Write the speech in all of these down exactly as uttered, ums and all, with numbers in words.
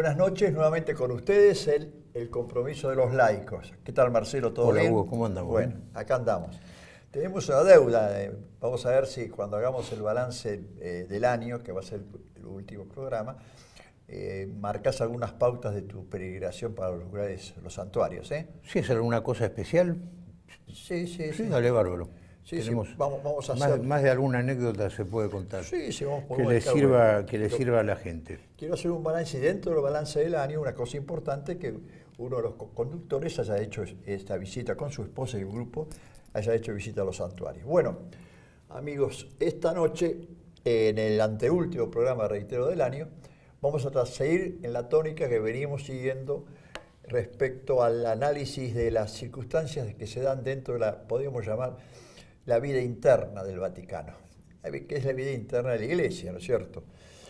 buenas noches. Nuevamente con ustedes el, el compromiso de los laicos. ¿Qué tal, Marcelo? ¿Todo Hola, bien? Hugo, ¿cómo andamos? Bueno, acá andamos. Tenemos una deuda. Eh, vamos a ver si cuando hagamos el balance eh, del año, que va a ser el, el último programa, eh, marcas algunas pautas de tu peregrinación para los lugares, los santuarios, ¿eh? ¿Sí es alguna cosa especial? Sí, sí, sí. Sí, dale, bárbaro. Sí, Tenemos sí, vamos, vamos a más, hacer... más de alguna anécdota se puede contar. Sí, sí, vamos por que le sirva, que le sirva a la gente. Quiero hacer un balance y dentro del balance del año, una cosa importante, que uno de los conductores haya hecho esta visita con su esposa y un grupo, haya hecho visita a los santuarios. Bueno, amigos, esta noche, en el anteúltimo programa, reitero, del año, vamos a seguir en la tónica que venimos siguiendo respecto al análisis de las circunstancias que se dan dentro de la, podríamos llamar, la vida interna del Vaticano, que es la vida interna de la Iglesia, ¿no es cierto?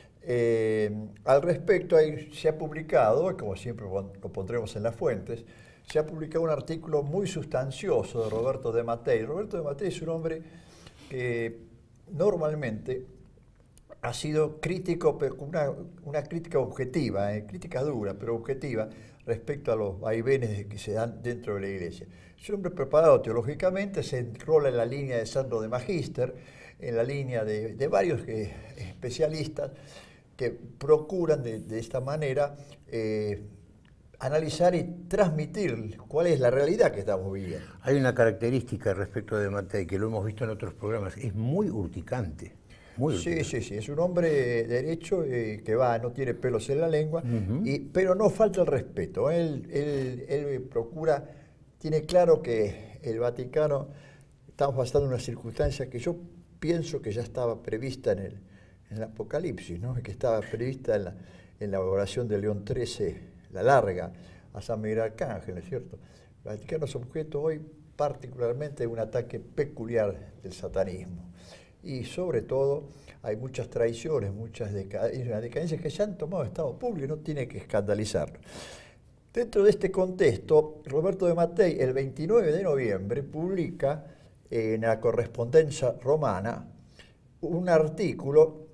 Eh, al respecto, ahí se ha publicado, como siempre lo pondremos en las fuentes, se ha publicado un artículo muy sustancioso de Roberto de Mattei. Roberto de Mattei es un hombre que normalmente ha sido crítico, pero con una, una crítica objetiva, eh, crítica dura, pero objetiva, respecto a los vaivenes que se dan dentro de la Iglesia. Es un hombre preparado teológicamente, se enrola en la línea de Sandro de Magister, en la línea de, de varios eh, especialistas que procuran de, de esta manera eh, analizar y transmitir cuál es la realidad que estamos viviendo. Hay una característica respecto de Mattei, que lo hemos visto en otros programas, es muy urticante. Muy sí, sí, sí, es un hombre derecho eh, que va, no tiene pelos en la lengua, uh-huh. y, pero no falta el respeto. Él, él, él procura, tiene claro que el Vaticano, estamos pasando una circunstancia que yo pienso que ya estaba prevista en el, en el Apocalipsis, ¿no? Que estaba prevista en la, en la oración de León trece, la larga, a San Miguel Arcángel, ¿no es cierto? El Vaticano es objeto hoy particularmente de un ataque peculiar del satanismo. Y sobre todo hay muchas traiciones, muchas decadencias, decadencias que se han tomado Estado público y no tiene que escandalizarlo. Dentro de este contexto, Roberto de Mattei, el veintinueve de noviembre, publica en la Correspondencia Romana un artículo,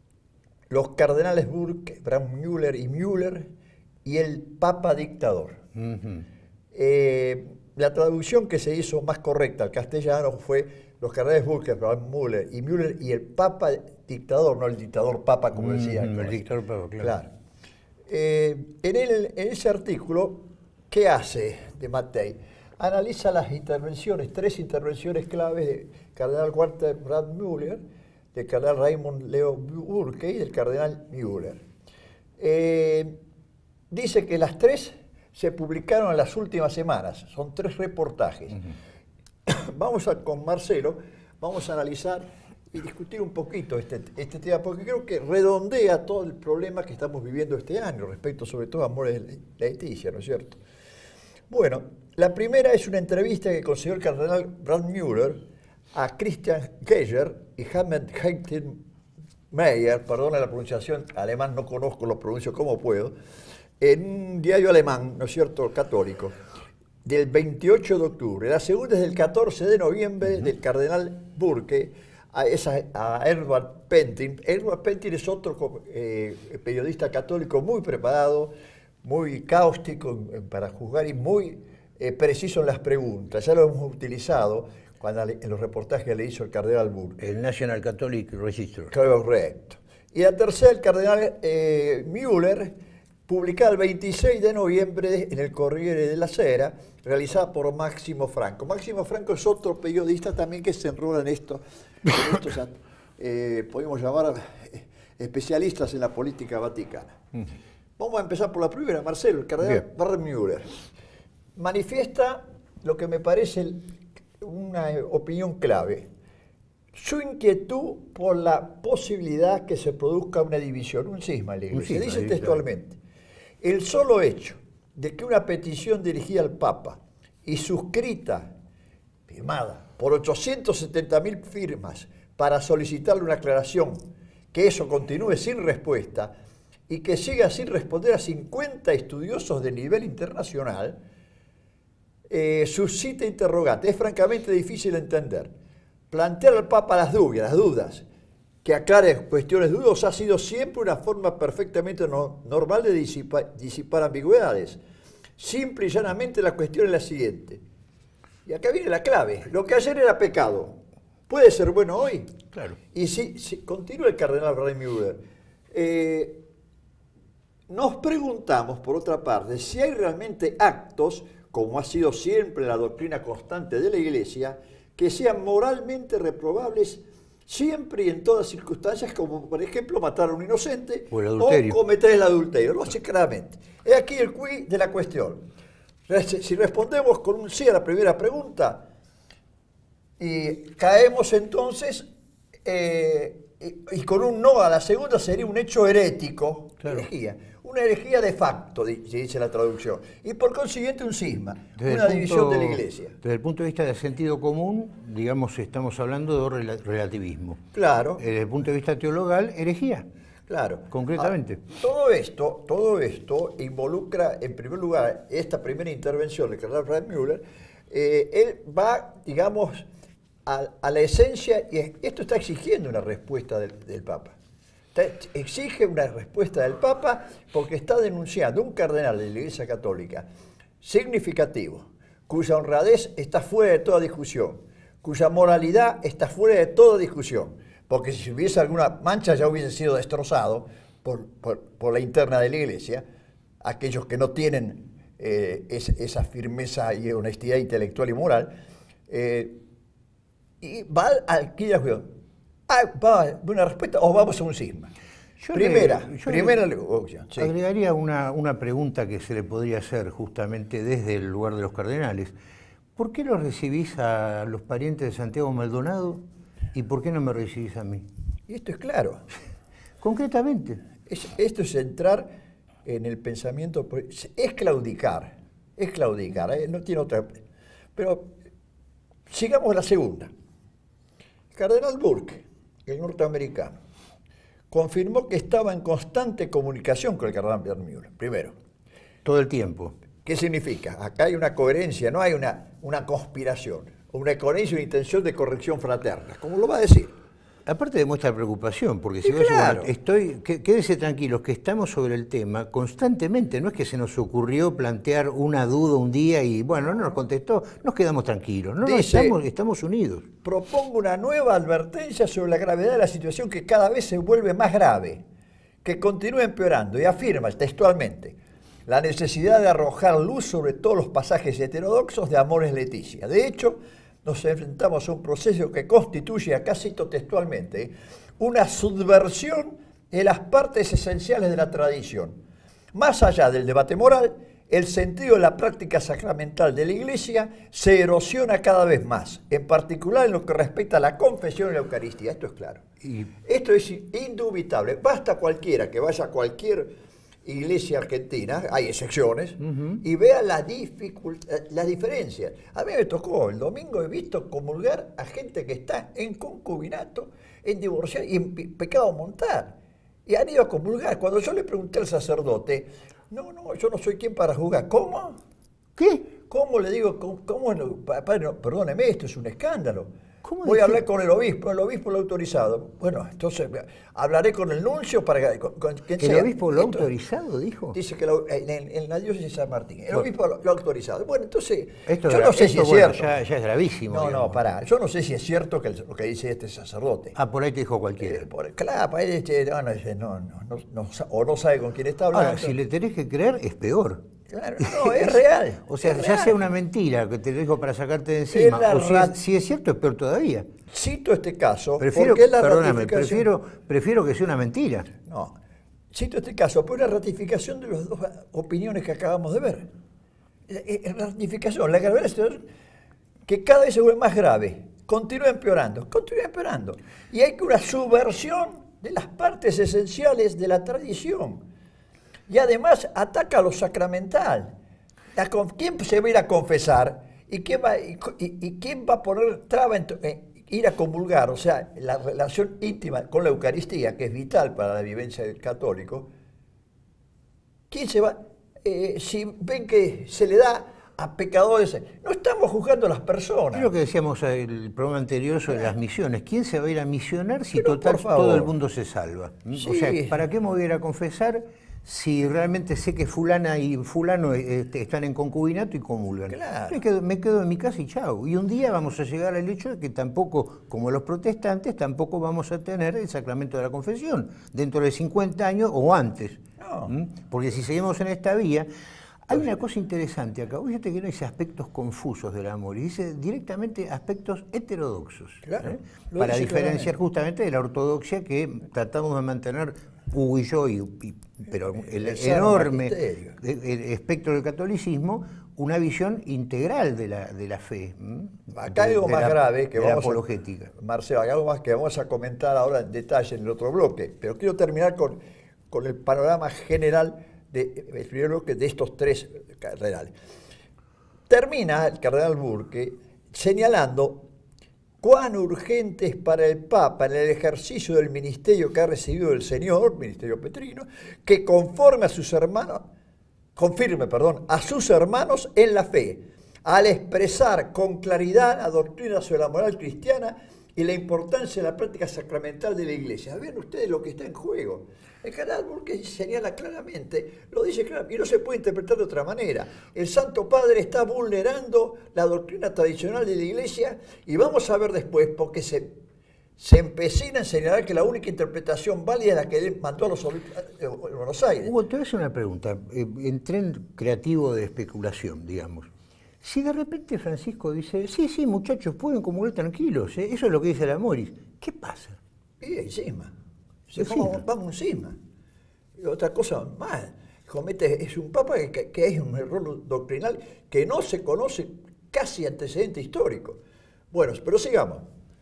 los cardenales Burke, Brandmüller y Müller y el Papa Dictador. Uh-huh. eh, la traducción que se hizo más correcta al castellano fue los cardenales Burke, Brandmüller y Müller y el Papa Dictador, no el dictador Papa, como decía. Uh-huh, el dictador Papa, claro. claro. Eh, en, el, en ese artículo, ¿qué hace de Mattei? Analiza las intervenciones, tres intervenciones claves del cardenal Walter Brandmüller, del cardenal Raymond Leo Burke y del cardenal Müller. Eh, dice que las tres se publicaron en las últimas semanas, son tres reportajes. Uh-huh. Vamos a, con Marcelo, vamos a analizar y discutir un poquito este, este tema, porque creo que redondea todo el problema que estamos viviendo este año, respecto sobre todo a Amores Laetitia, ¿no es cierto? Bueno, la primera es una entrevista que concedió el cardenal Brandmüller a Christian Geiger y Hamed Meyer, perdona la pronunciación, alemán no conozco, lo pronuncio como puedo, en un diario alemán, ¿no es cierto?, católico, del veintiocho de octubre. La segunda es del catorce de noviembre, uh-huh. del cardenal Burke a, esa, a Edward Pentin. Edward Pentin es otro eh, periodista católico muy preparado, muy cáustico para juzgar y muy eh, preciso en las preguntas. Ya lo hemos utilizado cuando, en los reportajes que le hizo el cardenal Burke. El National Catholic Register. Correcto. Y la tercera, el cardenal eh, Müller, publicada el veintiséis de noviembre en el Corriere della Sera, realizada por Máximo Franco. Máximo Franco es otro periodista también que se enrola en esto, en estos, eh, podemos llamar especialistas en la política vaticana. Uh-huh. Vamos a empezar por la primera, Marcelo, el cardenal Brandmüller. Manifiesta lo que me parece una opinión clave, su inquietud por la posibilidad que se produzca una división, un cisma en la Iglesia. Dice textualmente, el solo hecho de que una petición dirigida al Papa y suscrita, firmada, por ochocientas setenta mil firmas para solicitarle una aclaración, que eso continúe sin respuesta y que siga sin responder a cincuenta estudiosos de nivel internacional, eh, suscita interrogantes. Es francamente difícil de entender. Plantear al Papa las dudas, las dudas que aclare cuestiones dudosas, ha sido siempre una forma perfectamente no, normal de disipar, disipar ambigüedades. Simple y llanamente la cuestión es la siguiente. Y acá viene la clave. Lo que ayer era pecado, ¿puede ser bueno hoy? Claro. Y si, si continúa el cardenal Reimüller, eh, nos preguntamos, por otra parte, si hay realmente actos, como ha sido siempre la doctrina constante de la Iglesia, que sean moralmente reprobables siempre y en todas circunstancias, como por ejemplo matar a un inocente o, el o cometer el adulterio. Lo hace claramente. Es aquí el quid de la cuestión. Si respondemos con un sí a la primera pregunta, y caemos entonces, eh, y, y con un no a la segunda, sería un hecho herético, claro. herejía. Una herejía de facto, dice la traducción, y por consiguiente un cisma, desde una división punto, de la Iglesia. Desde el punto de vista del sentido común, digamos, estamos hablando de relativismo. Claro. Desde el punto de vista teologal, herejía. Claro. Concretamente. Ah, todo esto, todo esto involucra, en primer lugar, esta primera intervención del cardenal Reimüller. Eh, él va, digamos, a, a la esencia, y esto está exigiendo una respuesta del, del Papa. Exige una respuesta del Papa porque está denunciando un cardenal de la Iglesia Católica significativo, cuya honradez está fuera de toda discusión, cuya moralidad está fuera de toda discusión, porque si hubiese alguna mancha ya hubiese sido destrozado por, por, por la interna de la Iglesia, aquellos que no tienen eh, es, esa firmeza y honestidad intelectual y moral, eh, y va aquí la cuestión. Ah, va una respuesta o vamos a un cisma. Yo primera, le, yo primera le, opción. Sí. Agregaría una, una pregunta que se le podría hacer justamente desde el lugar de los cardenales. ¿Por qué los recibís a los parientes de Santiago Maldonado y por qué no me recibís a mí? Y esto es claro. Concretamente. Es, esto es entrar en el pensamiento, es claudicar, es claudicar, ¿eh? No tiene otra. Pero sigamos la segunda. El cardenal Burke, el norteamericano, confirmó que estaba en constante comunicación con el cardenal Reimüller, primero. Todo el tiempo. ¿Qué significa? Acá hay una coherencia, no hay una, una conspiración, una coherencia y una intención de corrección fraterna, como lo va a decir. Aparte demuestra preocupación, porque si sí, vos claro. bueno, estoy, quédense tranquilos, que estamos sobre el tema constantemente, no es que se nos ocurrió plantear una duda un día y bueno, no nos contestó, nos quedamos tranquilos, no, Dice, no estamos, estamos unidos. Propongo una nueva advertencia sobre la gravedad de la situación que cada vez se vuelve más grave, que continúa empeorando y afirma textualmente la necesidad de arrojar luz sobre todos los pasajes heterodoxos de Amoris Laetitia. De hecho, nos enfrentamos a un proceso que constituye, acá cito textualmente, una subversión en las partes esenciales de la tradición. Más allá del debate moral, el sentido de la práctica sacramental de la Iglesia se erosiona cada vez más, en particular en lo que respecta a la confesión y la Eucaristía. Esto es claro. Y esto es indubitable. Basta cualquiera que vaya a cualquier iglesia argentina, hay excepciones, uh-huh. y vea la, la diferencia. A mí me tocó, el domingo he visto comulgar a gente que está en concubinato, en divorcio y en pecado montar. Y han ido a comulgar. Cuando yo le pregunté al sacerdote, no, no, yo no soy quien para juzgar. ¿Cómo? ¿Qué? ¿Cómo le digo? ¿Cómo? cómo padre, no, perdóneme, esto es un escándalo. Voy a hablar con el obispo, el obispo lo ha autorizado. Bueno, entonces hablaré con el nuncio para que... Con, con quien ¿El sea. obispo lo ha autorizado, dijo? Dice que lo, en, en la diócesis de San Martín. El bueno. obispo lo, lo ha autorizado. Bueno, entonces, esto yo no sé si es bueno, cierto. Ya, ya es gravísimo. No, digamos. no, pará. Yo no sé si es cierto que el, lo que dice este sacerdote. Ah, por ahí te dijo cualquiera. Eh, por, claro, para él, no, no, no, no, no, o no sabe con quién está hablando. Ahora, si le tenés que creer, es peor. Claro, no, es real. O sea, ya real. sea una mentira que te lo dijo para sacarte de encima, o si es, si es cierto, es peor todavía. Cito este caso prefiero, porque es la perdóname, ratificación... prefiero, prefiero que sea una mentira. No, cito este caso por la ratificación de las dos opiniones que acabamos de ver. La ratificación, la gravedad de la situación, que cada vez se vuelve más grave, continúa empeorando, continúa empeorando. Y hay que una subversión de las partes esenciales de la tradición. Y además ataca a lo sacramental. La, ¿Quién se va a ir a confesar? ¿Y quién va, y, y, y quién va a poner traba en eh, ir a comulgar? O sea, la relación íntima con la Eucaristía, que es vital para la vivencia del católico. ¿Quién se va? Eh, si ven que se le da a pecadores. No estamos juzgando a las personas. Es lo que decíamos en el programa anterior sobre las misiones. ¿Quién se va a ir a misionar si Pero, total por favor. todo el mundo se salva? Sí. O sea, ¿para qué me voy a ir a confesar si realmente sé que fulana y fulano este, están en concubinato y comulgan? Claro. Me quedo, me quedo en mi casa y chao. Y un día vamos a llegar al hecho de que tampoco, como los protestantes, tampoco vamos a tener el sacramento de la confesión dentro de cincuenta años o antes. No. ¿Mm? Porque si seguimos en esta vía... Hay una cosa interesante acá, fíjate que no dice aspectos confusos del amor, y dice directamente aspectos heterodoxos, claro, ¿eh? lo Para dice diferenciar claramente. justamente de la ortodoxia que tratamos de mantener Hugo y yo, y, y- pero el, El sano enorme magisterio. el- el espectro del catolicismo, una visión integral de la, de la fe. ¿m? Acá hay De- algo de más la- grave que de la vamos apologética. a, Marcelo, hay algo más que vamos a comentar ahora en detalle en el otro bloque, pero quiero terminar con, con el panorama general de, el primer bloque de estos tres cardenales. Termina el cardenal Burke señalando cuán urgente es para el Papa en el ejercicio del ministerio que ha recibido del Señor, ministerio petrino, que conforme a sus hermanos, confirme, perdón, a sus hermanos en la fe, al expresar con claridad la doctrina sobre la moral cristiana y la importancia de la práctica sacramental de la Iglesia. Vean ustedes lo que está en juego. El cardenal Burke señala claramente, lo dice claramente, y no se puede interpretar de otra manera. El Santo Padre está vulnerando la doctrina tradicional de la Iglesia y vamos a ver después por qué se, se empecina en señalar que la única interpretación válida es la que él mandó a los obispos de Buenos Aires. Hugo, te voy a hacer una pregunta, eh, en tren creativo de especulación, digamos. Si de repente Francisco dice, sí, sí, muchachos, pueden comulgar tranquilos, ¿eh? Eso es lo que dice la Moris, ¿qué pasa? Y encima. Se Encima. Vamos, vamos encima. Y otra cosa más, comete, es un papa que, que es un error doctrinal que no se conoce casi antecedente histórico. Bueno, pero sigamos.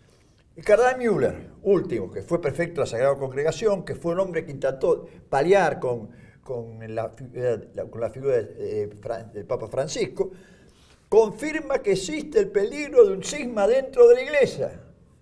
El cardenal Müller, último, que fue prefecto de la Sagrada Congregación, que fue un hombre que intentó paliar con, con, la, la, con la figura de, eh, del Papa Francisco, confirma que existe el peligro de un cisma dentro de la Iglesia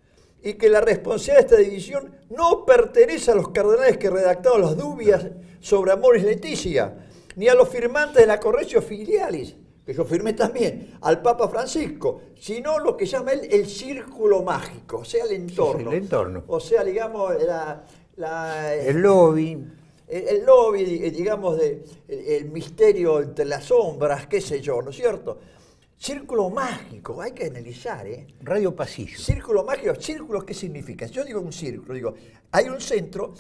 y que la responsabilidad de esta división no pertenece a los cardenales que redactaron las dubias sobre Amoris Laetitia, ni a los firmantes de la Correctio Filialis, que yo firmé también, al Papa Francisco, sino lo que llama él el círculo mágico, o sea, el entorno. Sí, el entorno. O sea, digamos, la... la El lobby. El, el lobby, digamos, de, el, el misterio entre las sombras, qué sé yo, ¿no es cierto? Círculo mágico, hay que analizar, ¿eh? Radio Pasillo. Círculo mágico, círculos, ¿qué significa? Yo digo un círculo, digo, hay un centro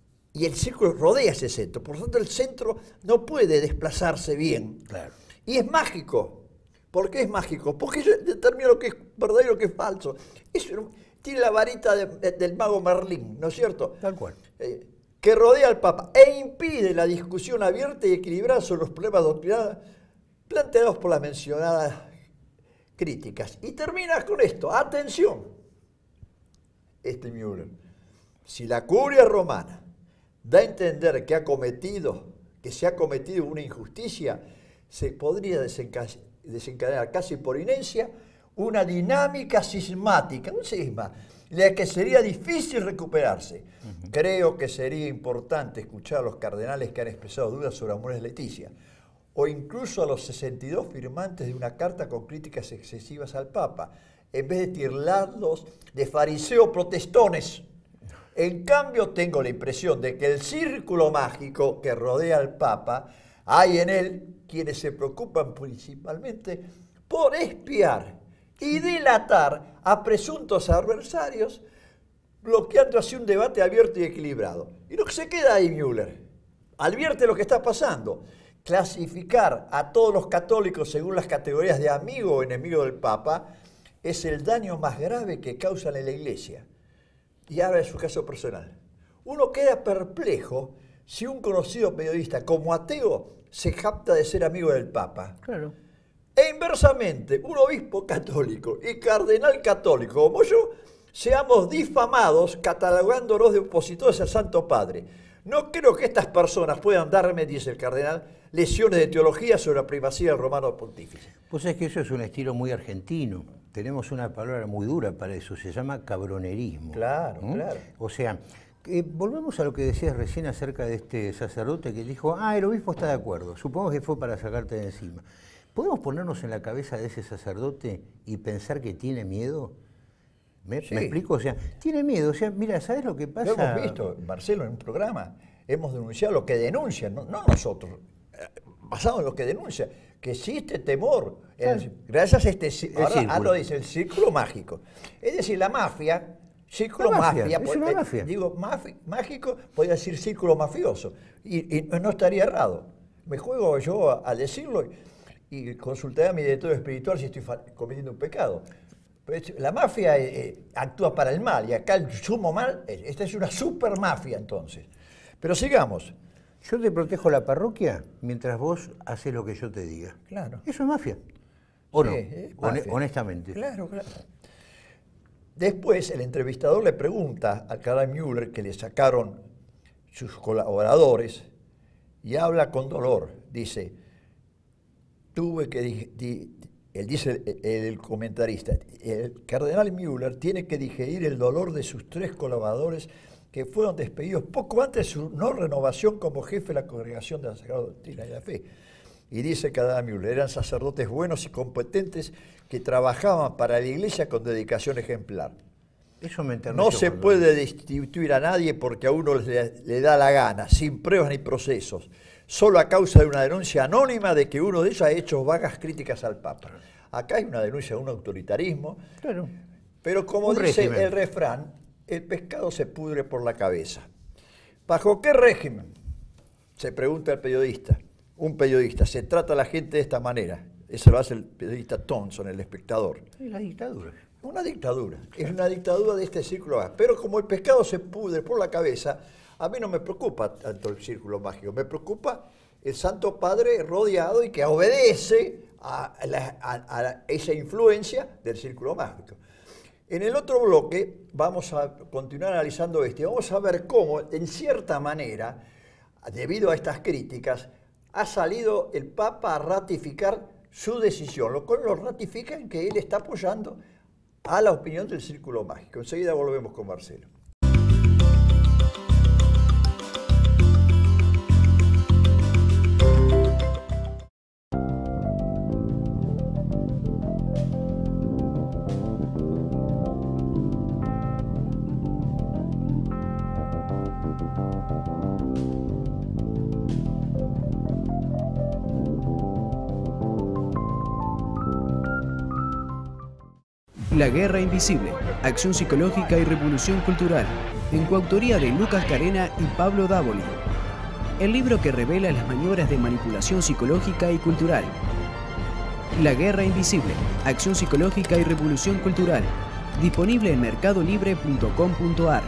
y el círculo rodea ese centro, por lo tanto el centro no puede desplazarse bien. Claro. Y es mágico. ¿Por qué es mágico? Porque yo determino lo que es verdadero y lo que es falso. Es, tiene la varita de, de, del mago Merlín, ¿no es cierto? Tal cual. Eh, que rodea al Papa e impide la discusión abierta y equilibrada sobre los problemas doctrinales planteados por las mencionadas críticas. Y termina con esto. Atención. Este Müller. Si la curia romana da a entender que ha cometido, que se ha cometido una injusticia, se podría desenca- desencadenar casi por inercia una dinámica sismática, un sisma, de la que sería difícil recuperarse. Uh-huh. Creo que sería importante escuchar a los cardenales que han expresado dudas sobre Amoris Laetitia, o incluso a los sesenta y dos firmantes de una carta con críticas excesivas al Papa, en vez de tildarlos de fariseos protestones. En cambio, tengo la impresión de que el círculo mágico que rodea al Papa, hay en él quienes se preocupan principalmente por espiar y delatar a presuntos adversarios, bloqueando así un debate abierto y equilibrado. Y lo que se queda ahí, Müller, advierte lo que está pasando. Clasificar a todos los católicos según las categorías de amigo o enemigo del Papa es el daño más grave que causan en la Iglesia. Y habla de su caso personal. Uno queda perplejo si un conocido periodista como ateo se jacta de ser amigo del Papa. Claro. E inversamente, un obispo católico y cardenal católico como yo, seamos difamados catalogándonos de opositores al Santo Padre. No creo que estas personas puedan darme, dice el cardenal, lesiones de teología sobre la primacía del romano pontífice. Pues es que eso es un estilo muy argentino. Tenemos una palabra muy dura para eso, se llama cabronerismo. Claro, ¿Mm? claro. O sea, eh, volvemos a lo que decías recién acerca de este sacerdote que dijo, ah, el obispo está de acuerdo, supongo que fue para sacarte de encima. ¿Podemos ponernos en la cabeza de ese sacerdote y pensar que tiene miedo? ¿Me, sí. ¿Me explico? O sea, tiene miedo. O sea, mira, ¿sabes lo que pasa? Lo hemos visto, Marcelo, en un programa. Hemos denunciado lo que denuncian, no, no nosotros, basado en lo que denuncian, que existe temor. Claro. El, gracias a este ahora, ahora lo dice el círculo mágico. Es decir, la mafia, círculo la mafia, mafia, es una eh, mafia. Digo, mafi, mágico, podría decir círculo mafioso. Y, y no estaría errado. Me juego yo a, a decirlo y, y consultaré a mi director espiritual si estoy cometiendo un pecado. La mafia eh, actúa para el mal, y acá el sumo mal, esta es una super mafia entonces. Pero sigamos. Yo te protejo la parroquia mientras vos haces lo que yo te diga. Claro. Eso es mafia. ¿O sí, no? Es mafia. Honestamente. Claro, claro. Después el entrevistador le pregunta al cardenal Müller, que le sacaron sus colaboradores, y habla con dolor. Dice, tuve que... Di, di, él dice el, el comentarista, el cardenal Müller tiene que digerir el dolor de sus tres colaboradores que fueron despedidos poco antes de su no renovación como jefe de la Congregación de la Sagrada Doctrina y la Fe. Y dice el cardenal Müller, eran sacerdotes buenos y competentes que trabajaban para la Iglesia con dedicación ejemplar. Eso me no se puede destituir a nadie porque a uno le, le da la gana, sin pruebas ni procesos, solo a causa de una denuncia anónima de que uno de ellos ha hecho vagas críticas al Papa. Acá hay una denuncia de un autoritarismo, claro. Pero como un dice régimen. el refrán, el pescado se pudre por la cabeza. ¿Bajo qué régimen? Se pregunta el periodista. Un periodista, se trata a la gente de esta manera. Eso lo hace el periodista Thompson, el espectador. Es la dictadura. Una dictadura. Es una dictadura de este círculo mágico. Pero como el pescado se pudre por la cabeza, a mí no me preocupa tanto el círculo mágico. Me preocupa el Santo Padre rodeado y que obedece a, la, a, a esa influencia del círculo mágico. En el otro bloque vamos a continuar analizando este. Vamos a ver cómo, en cierta manera, debido a estas críticas, ha salido el Papa a ratificar su decisión, lo cual lo ratifica en que él está apoyando a la opinión del círculo mágico. Enseguida volvemos con Marcelo. La Guerra Invisible, Acción Psicológica y Revolución Cultural, en coautoría de Lucas Carena y Pablo Dávoli. El libro que revela las maniobras de manipulación psicológica y cultural. La Guerra Invisible, Acción Psicológica y Revolución Cultural, disponible en mercado libre punto com punto ar.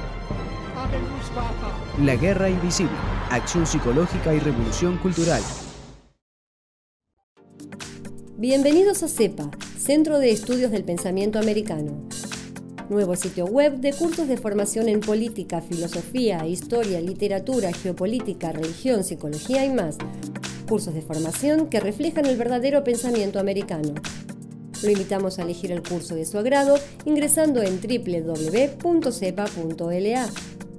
La Guerra Invisible, Acción Psicológica y Revolución Cultural. Bienvenidos a CEPA, Centro de Estudios del Pensamiento Americano. Nuevo sitio web de cursos de formación en política, filosofía, historia, literatura, geopolítica, religión, psicología y más. Cursos de formación que reflejan el verdadero pensamiento americano. Lo invitamos a elegir el curso de su agrado ingresando en doble u doble u doble u punto cepa punto l a.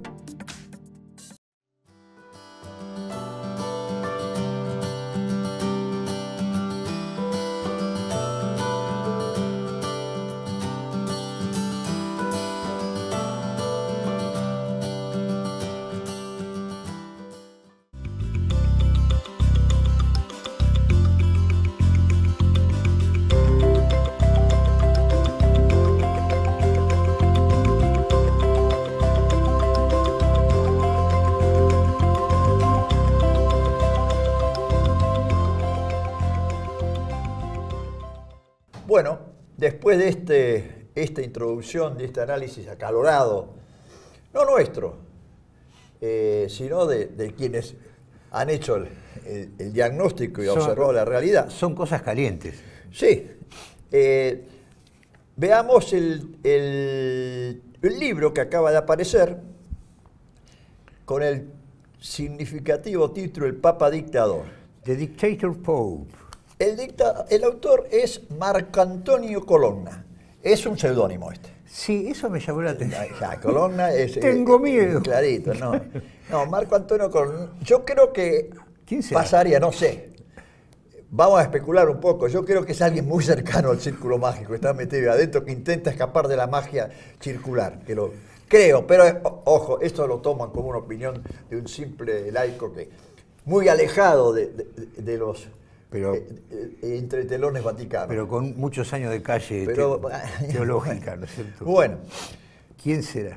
Bueno, después de este, esta introducción, de este análisis acalorado, no nuestro, eh, sino de, de quienes han hecho el, el, el diagnóstico y son, observado la realidad. Son cosas calientes. Sí. Eh, veamos el, el, el libro que acaba de aparecer con el significativo título El Papa Dictador. The Dictator Pope. El, dicta, el autor es Marco Antonio Colonna. Es un seudónimo este. Sí, eso me llamó la atención. Ya, Colonna es... Tengo miedo. Clarito, no. No, Marco Antonio Colonna. Yo creo que pasaría, no sé, vamos a especular un poco. Yo creo que es alguien muy cercano al círculo mágico, está metido adentro, que intenta escapar de la magia circular. Que lo, creo, pero ojo, esto lo toman como una opinión de un simple laico que muy alejado de, de, de los pero, eh, eh, entretelones vaticanos. Pero con muchos años de calle pero, te, teológica, ¿no es cierto? Bueno. ¿Quién será?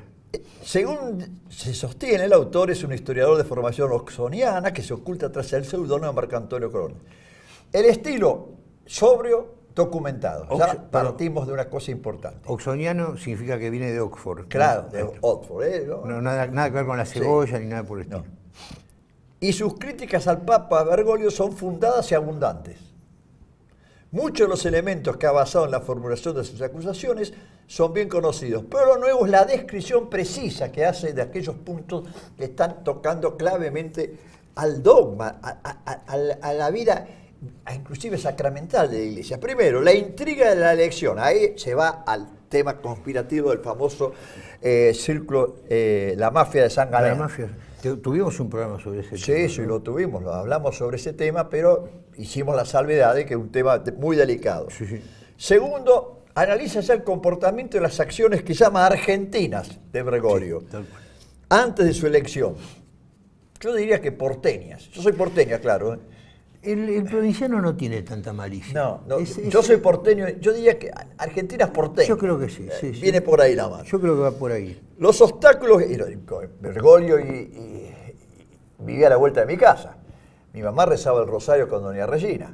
Según se sostiene, el autor es un historiador de formación oxoniana que se oculta tras el seudónimo de Marco Antonio Colón. El estilo sobrio, documentado. Ya Ox partimos de una cosa importante. Oxoniano significa que viene de Oxford. Claro, de Oxford. ¿eh? ¿No? No, nada, nada que ver con la cebolla sí. ni nada por el estilo. No. Y sus críticas al Papa Bergoglio son fundadas y abundantes. Muchos de los elementos que ha basado en la formulación de sus acusaciones son bien conocidos, pero lo nuevo es la descripción precisa que hace de aquellos puntos que están tocando clavemente al dogma, a, a, a, a la vida inclusive sacramental de la Iglesia. Primero, la intriga de la elección. Ahí se va al tema conspirativo del famoso eh, círculo, eh, la mafia de San Galeno. La mafia. Tuvimos un programa sobre ese sí, tema. Sí, sí, lo tuvimos, lo hablamos sobre ese tema, pero hicimos la salvedad de que es un tema muy delicado. Sí, sí. Segundo, analiza ya el comportamiento de las acciones que llama argentinas de Bergoglio, sí, antes de su elección. Yo diría que porteñas. Yo soy porteña, claro. ¿eh? El, el provinciano no tiene tanta malicia. No, no es, yo es, soy porteño, yo diría que Argentina es porteña. Yo creo que sí, sí, sí. Viene por ahí la mano. Yo creo que va por ahí. Los obstáculos, Bergoglio y, y, y vivía a la vuelta de mi casa. Mi mamá rezaba el rosario con doña Regina.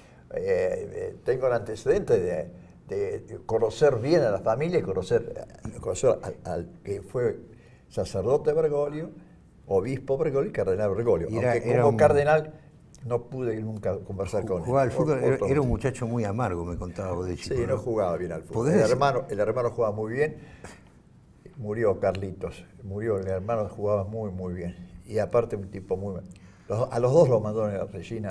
Eh, eh, tengo el antecedente de, de, de conocer bien a la familia y conocer, conocer al, al que fue sacerdote Bergoglio, obispo Bergoglio y cardenal Bergoglio. Era, Aunque era como un... cardenal no pude nunca conversar con él. Jugaba al fútbol, por, por era un muchacho muy amargo, me contaba vos de chico. Sí, no, ¿no? jugaba bien al fútbol. El hermano, el hermano jugaba muy bien. Murió Carlitos, murió, el hermano jugaba muy, muy bien. Y aparte un tipo muy... Los, a los dos los mandó a Regina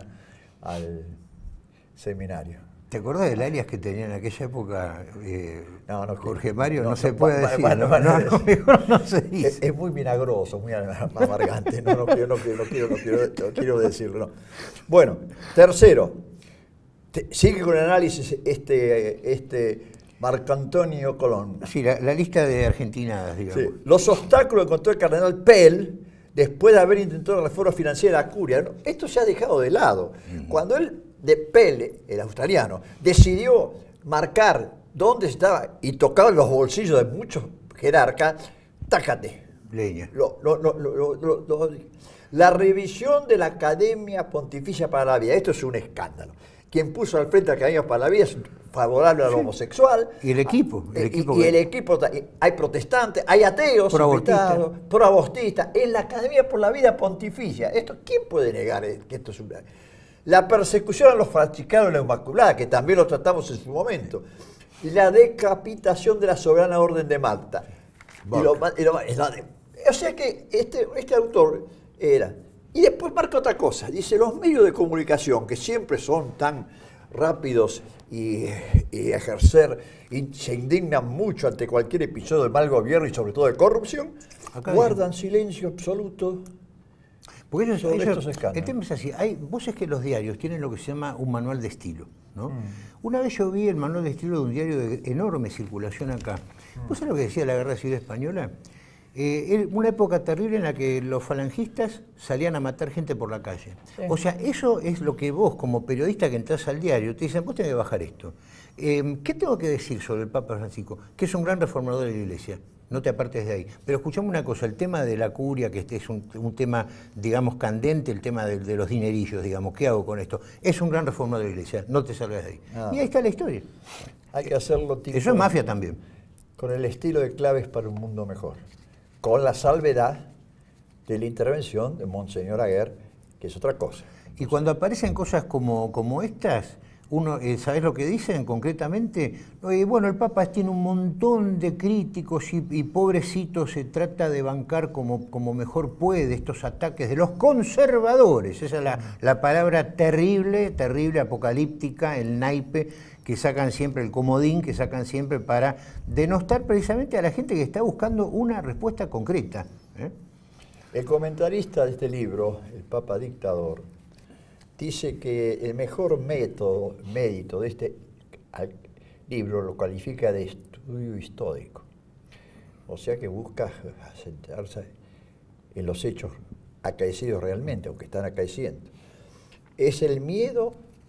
al seminario. ¿Te acordás del alias que tenía en aquella época eh, no, no, Jorge Mario? No, no, no se no, puede va, decir. va, No, va, no, no, no, no se dice. Es, es muy vinagroso, muy amargante. No, no, quiero, no, quiero, no, quiero, no, quiero, no quiero decirlo. No. Bueno, tercero, te, sigue con el análisis este, este Marco Antonio Colón. Sí, la, la lista de argentinadas, digamos. Sí. Los obstáculos que encontró el cardenal Pell después de haber intentado la reforma financiera de la curia. ¿No? Esto se ha dejado de lado. Uh-huh. Cuando él, de Pell, el australiano, decidió marcar dónde estaba y tocaba los bolsillos de muchos jerarcas, tácate. Leña. Lo, lo, lo, lo, lo, lo, la revisión de la Academia Pontificia para la Vida. Esto es un escándalo. Quien puso al frente a la Academia para la Vida es favorable al sí. homosexual. Y el equipo. El equipo y, y que... el equipo, hay protestantes, hay ateos, pro-abortistas, pro-abortistas. En la Academia por la Vida Pontificia. Esto, ¿quién puede negar que esto es una... La persecución a los franciscanos de la Inmaculada, que también lo tratamos en su momento. Y la decapitación de la Soberana Orden de Malta. Y lo, y lo, o sea que este, este autor era... Y después marca otra cosa. Dice, los medios de comunicación, que siempre son tan rápidos y, y ejercer, y se indignan mucho ante cualquier episodio de mal gobierno y sobre todo de corrupción, acá guardan hay... silencio absoluto. Porque ellos, sobre ellos, estos escándalos. El tema es así, hay, vos es que los diarios tienen lo que se llama un manual de estilo, ¿no? Mm. Una vez yo vi el manual de estilo de un diario de enorme circulación acá. Mm. ¿Vos sabés lo que decía la Guerra Civil Española? Eh, una época terrible en la que los falangistas salían a matar gente por la calle. Sí. O sea, eso es lo que vos, como periodista que entras al diario, te dicen, vos tenés que bajar esto. Eh, ¿Qué tengo que decir sobre el Papa Francisco? Que es un gran reformador de la Iglesia. No te apartes de ahí. Pero escuchame una cosa, el tema de la curia, que este es un, un tema, digamos, candente, el tema de, de los dinerillos, digamos, ¿qué hago con esto? Es un gran reformador de la Iglesia, no te salgas de ahí. Ah. Y ahí está la historia. Hay que hacerlo tipo... Eso es mafia también. Con el estilo de Claves para un mundo mejor. Con la salvedad de la intervención de Monseñor Aguer, que es otra cosa. Y cuando aparecen cosas como, como estas... Uno, eh, ¿sabés lo que dicen concretamente? Eh, bueno, el Papa tiene un montón de críticos y, y pobrecito se trata de bancar como, como mejor puede estos ataques de los conservadores. Esa es la, la palabra terrible, terrible, apocalíptica, el naipe que sacan siempre, el comodín que sacan siempre para denostar precisamente a la gente que está buscando una respuesta concreta. ¿eh? El comentarista de este libro, el Papa Dictador, dice que el mejor método, mérito de este libro lo califica de estudio histórico. O sea que busca centrarse en los hechos acaecidos realmente, o que están acaeciendo. Es el miedo,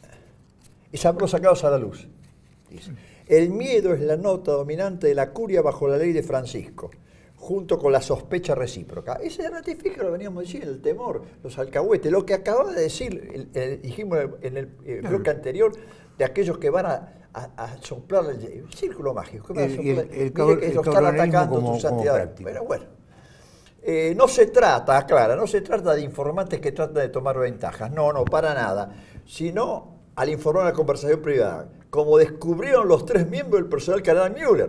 estamos sacados a la luz, dice. El miedo es la nota dominante de la curia bajo la ley de Francisco, junto con la sospecha recíproca. Y se ratifica, lo veníamos diciendo, el temor, los alcahuetes, lo que acababa de decir, el, el, dijimos en el, el bloque anterior, de aquellos que van a, a, a soplar el, el círculo mágico. Que el, el, el, Mire que el lo están atacando como, tu santidad. como Pero bueno, eh, no se trata, aclara, no se trata de informantes que tratan de tomar ventajas, no, no, para nada, sino al informar una conversación privada, como descubrieron los tres miembros del personal cardenal Müller.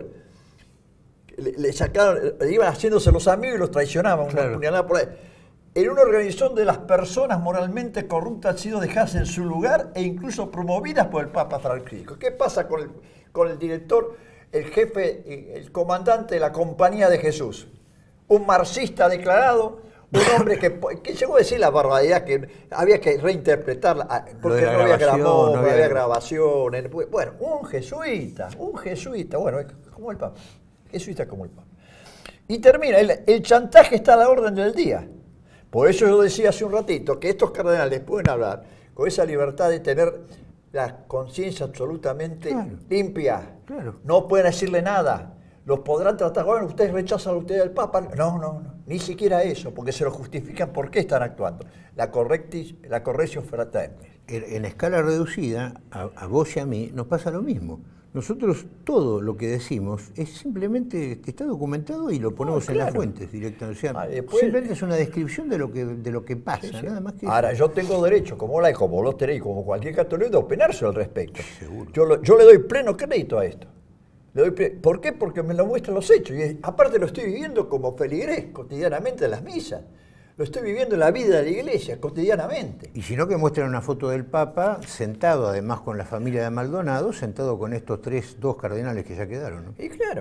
Le, le sacaron, iban haciéndose los amigos y los traicionaban, claro. Una puñalada por ahí. En una organización de las personas moralmente corruptas han sido dejadas en su lugar e incluso promovidas por el Papa Francisco. ¿Qué pasa con el, con el director, el jefe, el comandante de la Compañía de Jesús? Un marxista declarado, un hombre que, que llegó a decir la barbaridad que había que reinterpretarla, porque no había, grabó, no, había... no había grabaciones. Bueno, un jesuita, un jesuita, bueno, como el Papa. Jesuita como el Papa. Y termina, el, el chantaje está a la orden del día. Por eso yo decía hace un ratito que estos cardenales pueden hablar con esa libertad de tener la conciencia absolutamente claro. limpia. Claro. No pueden decirle nada. Los podrán tratar, bueno, ustedes rechazan a usted al Papa. No, no, no, ni siquiera eso, porque se lo justifican por qué están actuando. La, correctis, la correctio fraternis. En, en escala reducida, a, a vos y a mí, nos pasa lo mismo. Nosotros todo lo que decimos es simplemente que está documentado y lo ponemos no, claro. en las fuentes directamente. O sea, ah, después, simplemente es una descripción de lo que, de lo que pasa, sí, sí. nada más que Ahora, eso. yo tengo derecho, como la como vos tenéis, como cualquier católico, de opinarse al respecto. Seguro. Yo, lo, yo le doy pleno crédito a esto. Le doy pleno, ¿por qué? Porque me lo muestran los hechos. Y aparte lo estoy viviendo como feligrés cotidianamente en las misas. Lo estoy viviendo en la vida de la iglesia, cotidianamente. Y si no, que muestren una foto del Papa, sentado además con la familia de Maldonado, sentado con estos tres, dos cardenales que ya quedaron, ¿no? Y claro,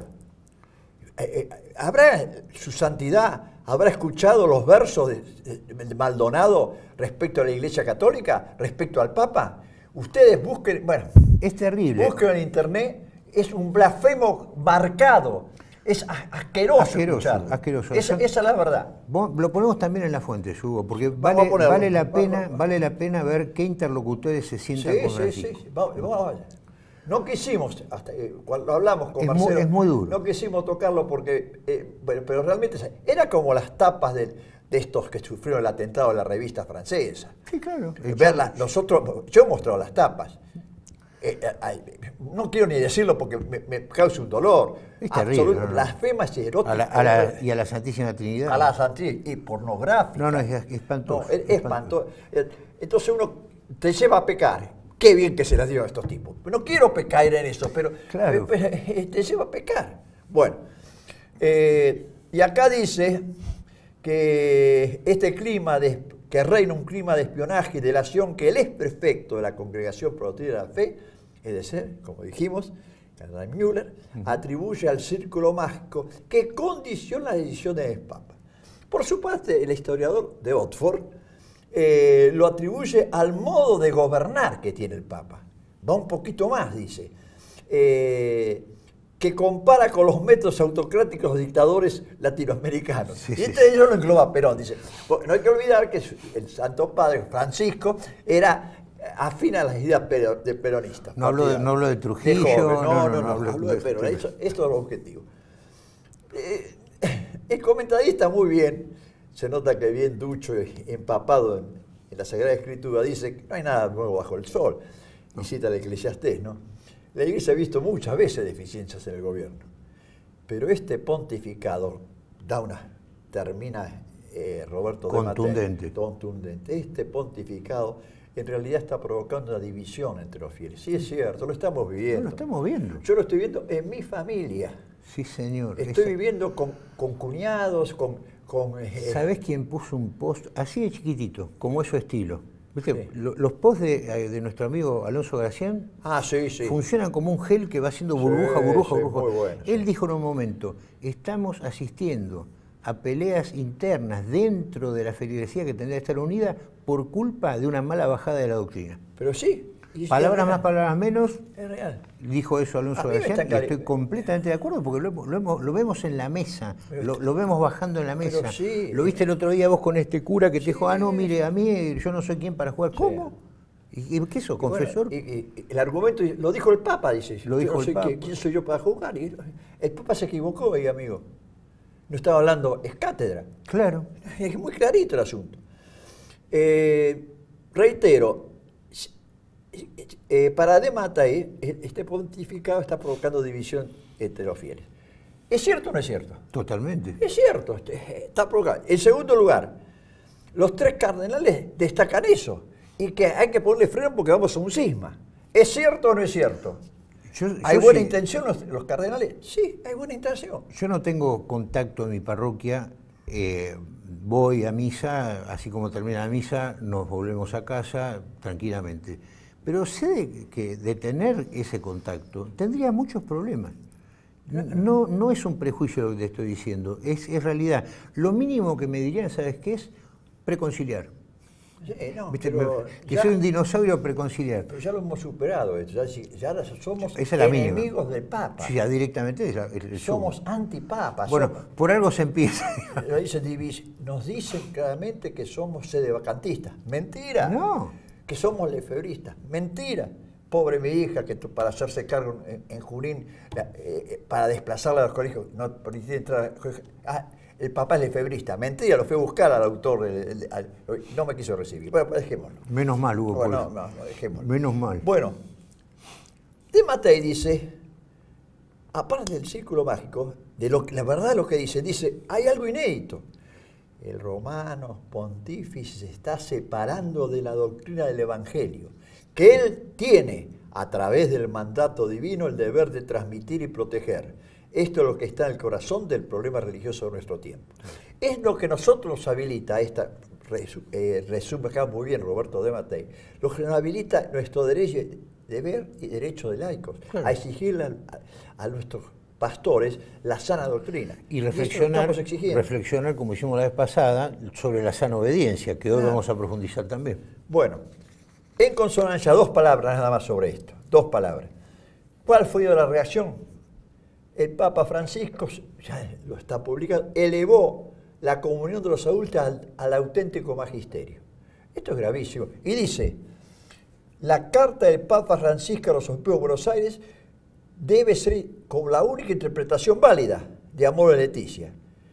eh, eh, ¿habrá su santidad, habrá escuchado los versos de, de, de Maldonado respecto a la iglesia católica, respecto al Papa? Ustedes busquen, bueno, es terrible. Busquen en internet, es un blasfemo marcado. Es asqueroso, asqueroso, asqueroso. Esa, esa es la verdad. Lo ponemos también en la fuente, Hugo, porque vale, vale, la pena, vale la pena ver qué interlocutores se sientan sí, con sí, Francisco. Sí, sí, vamos, vamos. No quisimos, hasta, eh, cuando hablamos con es Marcelo, muy, es muy duro. No quisimos tocarlo porque, eh, bueno, pero realmente era como las tapas de, de estos que sufrieron el atentado de la revista francesa. Sí, claro. Verla, nosotros, yo he mostrado las tapas. Eh, eh, no quiero ni decirlo porque me, me causa un dolor. Es terrible. No, no. Blasfemas y eróticas. A la, a la, y a la Santísima Trinidad. A la Santísima y pornográfica. No, no, es espantoso. No, es espantoso. Entonces uno te lleva a pecar. Qué bien que se las dio a estos tipos. No quiero pecar en eso, pero, claro. pero te lleva a pecar. Bueno, eh, y acá dice que este clima de, que reina un clima de espionaje y delación que el ex prefecto de la Congregación por la Doctrina de la Fe, es decir, como dijimos, Cardenal Müller, atribuye al círculo mágico que condiciona las decisiones del Papa. Por su parte, el historiador de Oxford eh, lo atribuye al modo de gobernar que tiene el Papa. Va un poquito más, dice, eh, que compara con los métodos autocráticos de dictadores latinoamericanos. Sí, y este sí. Yo lo engloba a Perón, dice. No hay que olvidar que el Santo Padre Francisco era afín a las ideas de peronistas. No hablo de, no hablo de Trujillo. De joven, no, no, no, no, no, no hablo de Perón. Eso, esto es lo objetivo. Eh, el comentarista muy bien, se nota que bien ducho y empapado en, en la Sagrada Escritura, dice que no hay nada nuevo bajo el sol. Y cita al Eclesiastés, ¿no? La Iglesia ha visto muchas veces deficiencias en el gobierno, pero este pontificado da una, termina eh, Roberto contundente. de Matei, contundente. Este pontificado en realidad está provocando una división entre los fieles. Sí, es cierto, lo estamos viviendo. No, lo estamos viendo. Yo lo estoy viendo en mi familia. Sí, señor. Estoy Esa... viviendo con, con cuñados, con... con eh, ¿Sabés quién puso un post así de chiquitito, como es su estilo? ¿Viste? Sí. Los posts de, de nuestro amigo Alonso Gracián ah, sí, sí. funcionan como un gel que va haciendo burbuja, sí, burbuja, sí, burbuja. Muy bueno, Él sí. dijo en un momento, estamos asistiendo a peleas internas dentro de la feligresía que tendría que estar unida por culpa de una mala bajada de la doctrina. Pero sí. Palabras más, palabras menos, es real. Dijo eso Alonso Gracián, y estoy completamente de acuerdo, porque lo, lo, hemos, lo vemos en la mesa, lo, lo vemos bajando en la mesa. Sí, lo viste el otro día vos con este cura que te sí, dijo, ah, no, mire, a mí yo no soy quien para jugar. Sí. ¿Cómo? ¿Y, y qué eso, confesor? Bueno, y, y, el argumento lo dijo el Papa, dice. Lo dijo no el sé Papa. Que, ¿Quién soy yo para jugar? Y el Papa se equivocó ahí, amigo. No estaba hablando, es cátedra. Claro. Es muy clarito el asunto. Eh, reitero, Eh, para De Mattei, este pontificado está provocando división entre los fieles. ¿Es cierto o no es cierto? Totalmente. Es cierto, está provocando. En segundo lugar, los tres cardenales destacan eso y que hay que ponerle freno porque vamos a un cisma. ¿Es cierto o no es cierto? Yo, ¿Hay yo buena sí. intención los, los cardenales? Sí, hay buena intención. Yo no tengo contacto en mi parroquia. Eh, voy a misa, así como termina la misa, nos volvemos a casa tranquilamente. Pero sé que de tener ese contacto tendría muchos problemas. No, no es un prejuicio lo que te estoy diciendo, es, es realidad. Lo mínimo que me dirían, ¿sabes qué es? Preconciliar. Sí, no, ¿Viste? pero que ya, soy un dinosaurio preconciliar. Pero ya lo hemos superado, ya, ya somos Esa es la enemigos mínima. del Papa. Sí, ya directamente. Ya, somos antipapas. Bueno, somos, por algo se empieza. Nos dicen claramente que somos sedevacantistas. Mentira. No. Que somos lefebristas. Mentira. Pobre mi hija, que para hacerse cargo en, en Junín, eh, para desplazarla a los colegios, no permitía entrar. Ah, el papá es lefebrista. Mentira, lo fui a buscar al autor, el, el, al, no me quiso recibir. Bueno, pues dejémoslo. Menos mal, Hugo. Bueno, no, no, dejémoslo. Menos mal. Bueno, De Mattei dice, aparte del círculo mágico, de lo, la verdad lo que dice, dice, hay algo inédito. El romano pontífice se está separando de la doctrina del Evangelio, que él tiene, a través del mandato divino, el deber de transmitir y proteger. Esto es lo que está en el corazón del problema religioso de nuestro tiempo. Es lo que nosotros nos habilita, esta eh, resume acá muy bien Roberto De Mattei, lo que nos habilita nuestro derecho, deber y derecho de laicos, claro, a exigirle a, a, a nuestros pastores la sana doctrina. Y reflexionar, y reflexionar, como hicimos la vez pasada, sobre la sana obediencia, que hoy ah. vamos a profundizar también. Bueno, en consonancia, dos palabras nada más sobre esto, dos palabras. ¿Cuál fue la reacción? El Papa Francisco, ya lo está publicado, elevó la comunión de los adultos al, al auténtico magisterio. Esto es gravísimo. Y dice, la carta del Papa Francisco a los obispos de Buenos Aires debe ser como la única interpretación válida de Amor de Leticia.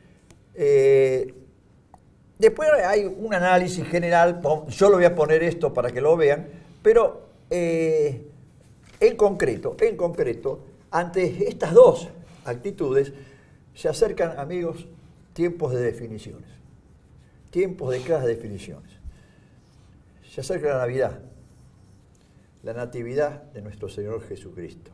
Eh, después hay un análisis general, yo lo voy a poner esto para que lo vean, pero eh, en concreto, en concreto, ante estas dos actitudes, se acercan, amigos, tiempos de definiciones, tiempos de claras definiciones. Se acerca la Navidad, la Natividad de nuestro Señor Jesucristo.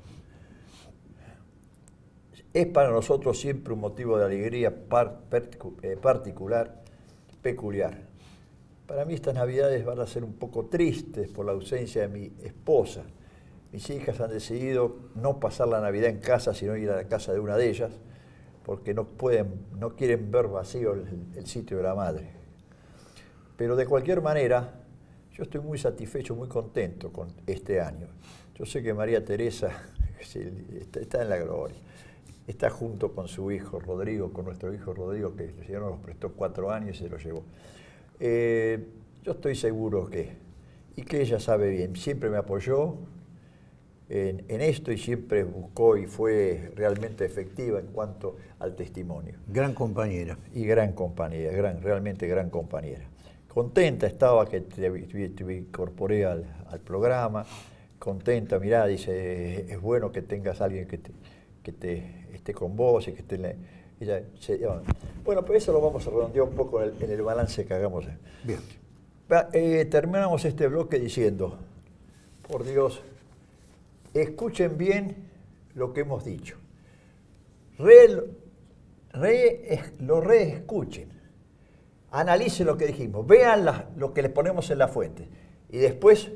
Es para nosotros siempre un motivo de alegría par, per, eh, particular, peculiar. Para mí estas Navidades van a ser un poco tristes por la ausencia de mi esposa. Mis hijas han decidido no pasar la Navidad en casa, sino ir a la casa de una de ellas, porque no pueden, no quieren ver vacío el, el sitio de la madre. Pero de cualquier manera, yo estoy muy satisfecho, muy contento con este año. Yo sé que María Teresa está en la gloria. Está junto con su hijo Rodrigo, con nuestro hijo Rodrigo, que el Señor nos prestó cuatro años y se lo llevó. Eh, yo estoy seguro que, y que ella sabe bien, siempre me apoyó en, en esto y siempre buscó y fue realmente efectiva en cuanto al testimonio. Gran compañera. Y gran compañera, gran, realmente gran compañera. Contenta estaba que te, te, te incorporé al, al programa, contenta, mirá, dice, es bueno que tengas a alguien que te... que te, esté con vos y que esté en la, ella, se, bueno, pues eso lo vamos a redondear un poco en el, en el balance que hagamos. Bien. Eh, terminamos este bloque diciendo, por Dios, escuchen bien lo que hemos dicho. Re, re, lo reescuchen. Analicen lo que dijimos. Vean la, lo que les ponemos en la fuente. Y después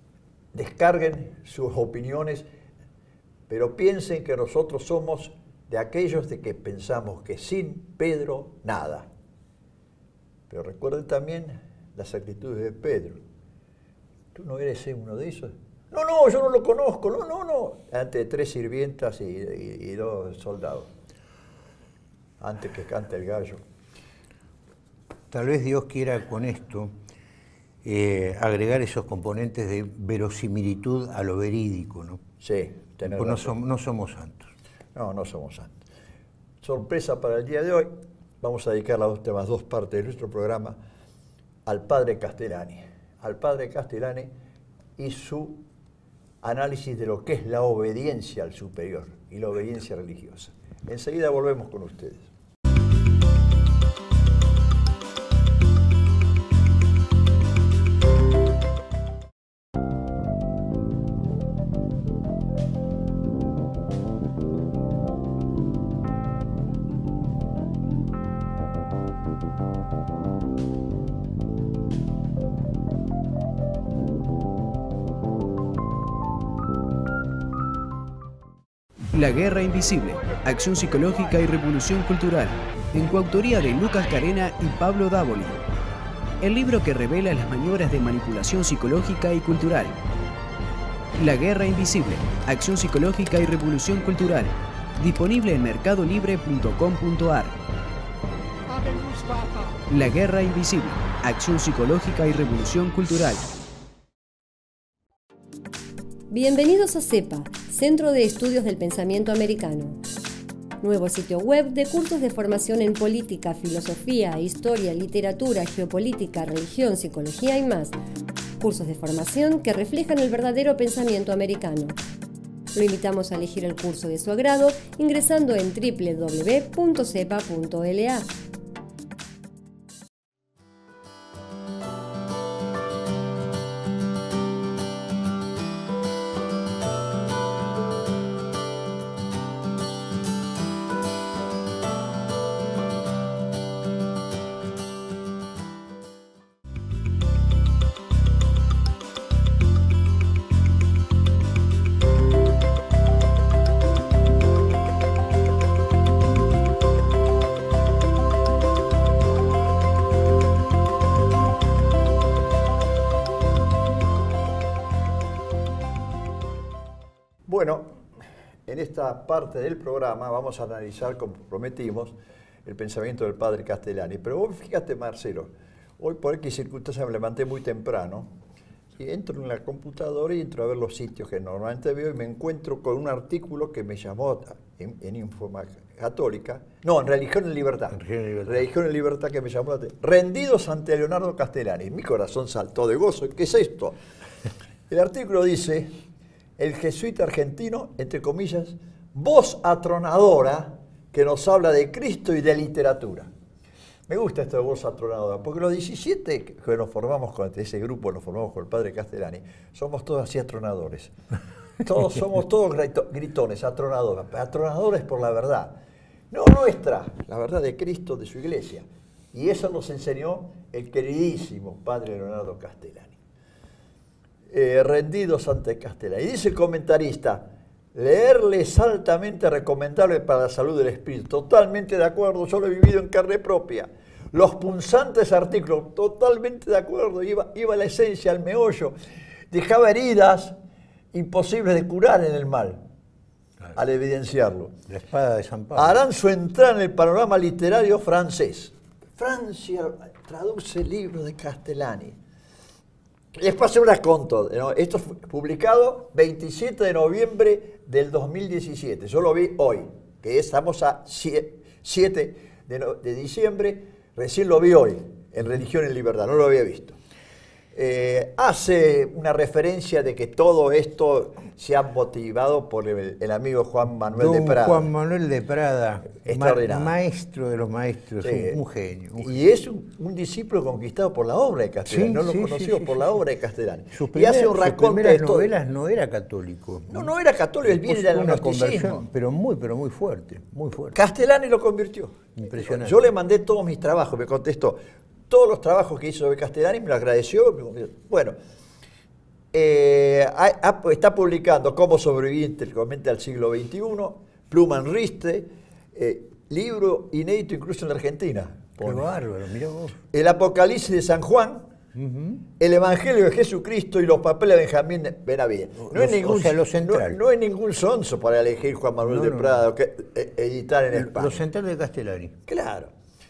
descarguen sus opiniones. Pero piensen que nosotros somos de aquellos de que pensamos que sin Pedro, nada. Pero recuerden también las actitudes de Pedro. ¿Tú no eres uno de esos? No, no, yo no lo conozco, no, no, no. Ante tres sirvientas y, y, y dos soldados. Antes que cante el gallo. Tal vez Dios quiera con esto eh, agregar esos componentes de verosimilitud a lo verídico, ¿no? Sí, tenés Pues no, razón. som- no somos santos. No, no somos santos. Sorpresa para el día de hoy, vamos a dedicar las últimas dos partes de nuestro programa al padre Castellani. Al padre Castellani y su análisis de lo que es la obediencia al superior y la obediencia religiosa. Enseguida volvemos con ustedes. La Guerra Invisible, Acción Psicológica y Revolución Cultural, en coautoría de Lucas Carena y Pablo Davoli. El libro que revela las maniobras de manipulación psicológica y cultural. La Guerra Invisible, Acción Psicológica y Revolución Cultural, disponible en mercado libre punto com punto a r. La Guerra Invisible, Acción Psicológica y Revolución Cultural. Bienvenidos a CEPA, Centro de Estudios del Pensamiento Americano. Nuevo sitio web de cursos de formación en política, filosofía, historia, literatura, geopolítica, religión, psicología y más. Cursos de formación que reflejan el verdadero pensamiento americano. Lo invitamos a elegir el curso de su agrado ingresando en doble u doble u doble u punto cepa punto l a. Bueno, en esta parte del programa vamos a analizar, como prometimos, el pensamiento del padre Castellani. Pero vos fíjate, Marcelo, hoy por X circunstancias me levanté muy temprano y entro en la computadora y entro a ver los sitios que normalmente veo y me encuentro con un artículo que me llamó en, en Informa Católica, no, en Religión en Libertad. En Religión en Libertad. Religión en Libertad, que me llamó la atención. Rendidos ante Leonardo Castellani. Mi corazón saltó de gozo. ¿Qué es esto? El artículo dice: el jesuita argentino, entre comillas, voz atronadora que nos habla de Cristo y de literatura. Me gusta esto de voz atronadora, porque los diecisiete que nos formamos con ese grupo, nos formamos con el padre Castellani, somos todos así atronadores. Todos somos todos gritones, atronadores, atronadores por la verdad. No nuestra, la verdad de Cristo, de su iglesia. Y eso nos enseñó el queridísimo padre Leonardo Castellani. Eh, rendidos ante Castellani. Y dice el comentarista: leerle es altamente recomendable para la salud del espíritu. Totalmente de acuerdo, yo lo he vivido en carne propia. Los punzantes artículos, totalmente de acuerdo, iba, iba a la esencia, al meollo. Dejaba heridas imposibles de curar en el mal, claro, al evidenciarlo. La espada de San Pablo. Harán su entrada en el panorama literario francés. Francia traduce libros de Castellani. Les paso unas contos. ¿No? Esto fue publicado veintisiete de noviembre del dos mil diecisiete. Yo lo vi hoy, que estamos a siete de diciembre. Recién lo vi hoy, en Religión en Libertad. No lo había visto. Eh, hace una referencia de que todo esto se ha motivado por el, el amigo Juan Manuel Don de Prada. Juan Manuel de Prada, ma maestro de los maestros, sí, un, un genio. Un y genio. es un, un discípulo conquistado por la obra de Castellani, Sí, no lo sí, conoció sí, sí, por sí, la sí. obra de Castellani. Sus y primeras, hace un sus raconte primeras de todo. novelas no era católico. No, no era católico, él viene del una conversión, gnosticismo. pero muy, pero muy fuerte, muy fuerte. Castellani lo convirtió. Impresionante. Yo le mandé todos mis trabajos, me contestó. Todos los trabajos que hizo de Castellani me lo agradeció. Bueno, eh, ha, ha, está publicando Cómo sobrevivir intelectualmente al siglo veintiuno, Pluma en Riste, Eh, libro inédito incluso en la Argentina. Qué bárbaro, mirá vos. El Apocalipsis de San Juan, uh-huh. El Evangelio de Jesucristo y los papeles de Benjamín Benavides. No, los, es ningún, o sea, lo central. No, no es ningún sonso para elegir Juan Manuel no, de Prada no. que eh, editar en España. Lo central de Castellani. Claro.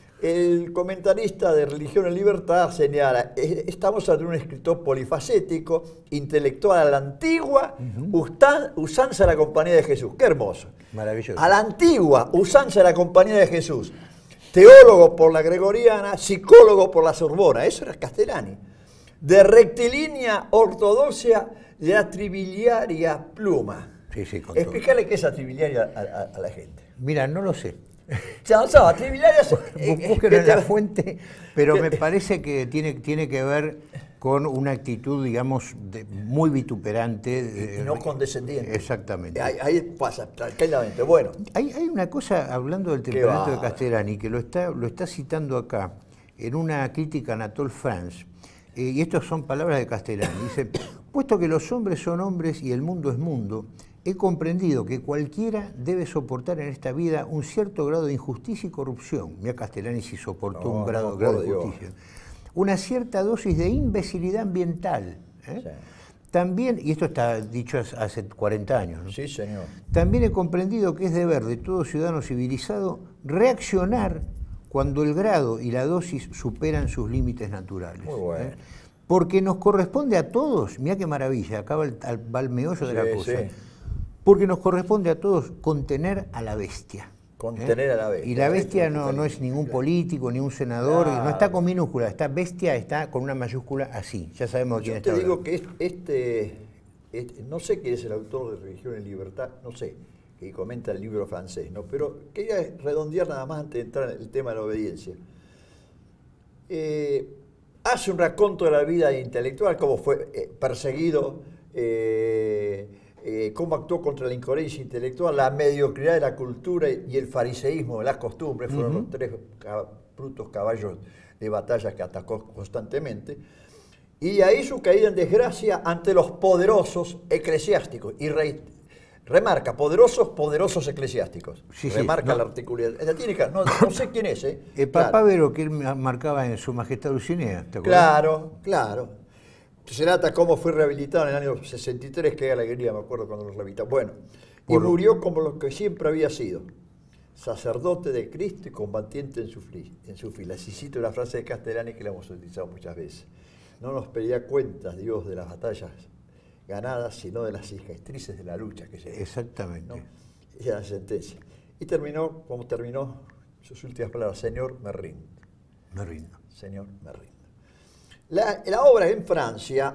El comentarista de Religión y Libertad señala, estamos ante un escritor polifacético, intelectual a la antigua, uh-huh. usanza de la compañía de Jesús. Qué hermoso. Maravilloso. A la antigua, usanza de la compañía de Jesús. Teólogo por la Gregoriana, psicólogo por la Sorbona. Eso era Castellani. De rectilínea ortodoxia de la tribiliaria pluma. Sí, sí, con Explícale qué es la tribiliaria a, a, a la gente. Mira, no lo sé. No, no, tribiliaria es... Búsquenlo en la fuente, pero me parece que tiene, tiene que ver con una actitud, digamos, de, muy vituperante. De, y no condescendiente. Exactamente. Ahí, ahí pasa, tranquilamente. Bueno. Hay, hay una cosa, hablando del temperamento de Castellani, que lo está, lo está citando acá, en una crítica a Anatole France, eh, y estas son palabras de Castellani. Dice, puesto que los hombres son hombres y el mundo es mundo, he comprendido que cualquiera debe soportar en esta vida un cierto grado de injusticia y corrupción. Mira, Castellani sí soportó no, un grado, no, grado de justicia. Una cierta dosis de imbecilidad ambiental. ¿eh? Sí. También, y esto está dicho hace cuarenta años, ¿no? Sí, señor. También he comprendido que es deber de todo ciudadano civilizado reaccionar cuando el grado y la dosis superan sus límites naturales. Muy bueno. ¿eh? Porque nos corresponde a todos, mira qué maravilla, acá va el, va el meollo de sí, la cosa. Sí. Porque nos corresponde a todos contener a la bestia. Contener ¿eh? a la bestia. Y la bestia no, no es ningún político, ni un senador, claro. no está con minúscula, esta bestia está con una mayúscula así. Ya sabemos quién Yo está te hablando. digo que este, este, no sé quién es el autor de Religión y Libertad, no sé, que comenta el libro francés, ¿no? Pero quería redondear nada más antes de entrar en el tema de la obediencia. Eh, hace un raconto de la vida intelectual, cómo fue eh, perseguido, eh, Eh, cómo actuó contra la incoherencia intelectual, la mediocridad de la cultura y el fariseísmo de las costumbres, fueron uh-huh. los tres brutos caballos de batalla que atacó constantemente, y ahí su caída en desgracia ante los poderosos eclesiásticos, y re, remarca, poderosos, poderosos eclesiásticos, sí, remarca sí, no. la articularidad, tiene que, no, no sé quién es, ¿eh? El claro. papávero que él marcaba en Su Majestad Dulcinea, ¿te acuerdas? Claro, claro. Se trata cómo fue rehabilitado en el año sesenta y tres, qué alegría, me acuerdo cuando lo rehabilitaron. Bueno, y Por murió como lo que siempre había sido, sacerdote de Cristo y combatiente en su, en su fila. Y cito una frase de Castellani que la hemos utilizado muchas veces. No nos pedía cuentas Dios de las batallas ganadas, sino de las cicatrices de la lucha que se Exactamente. ¿no? Esa es la sentencia. Y terminó, como terminó, sus últimas palabras, Señor, me rindo. Me rindo. Señor, me rindo. La, la obra en Francia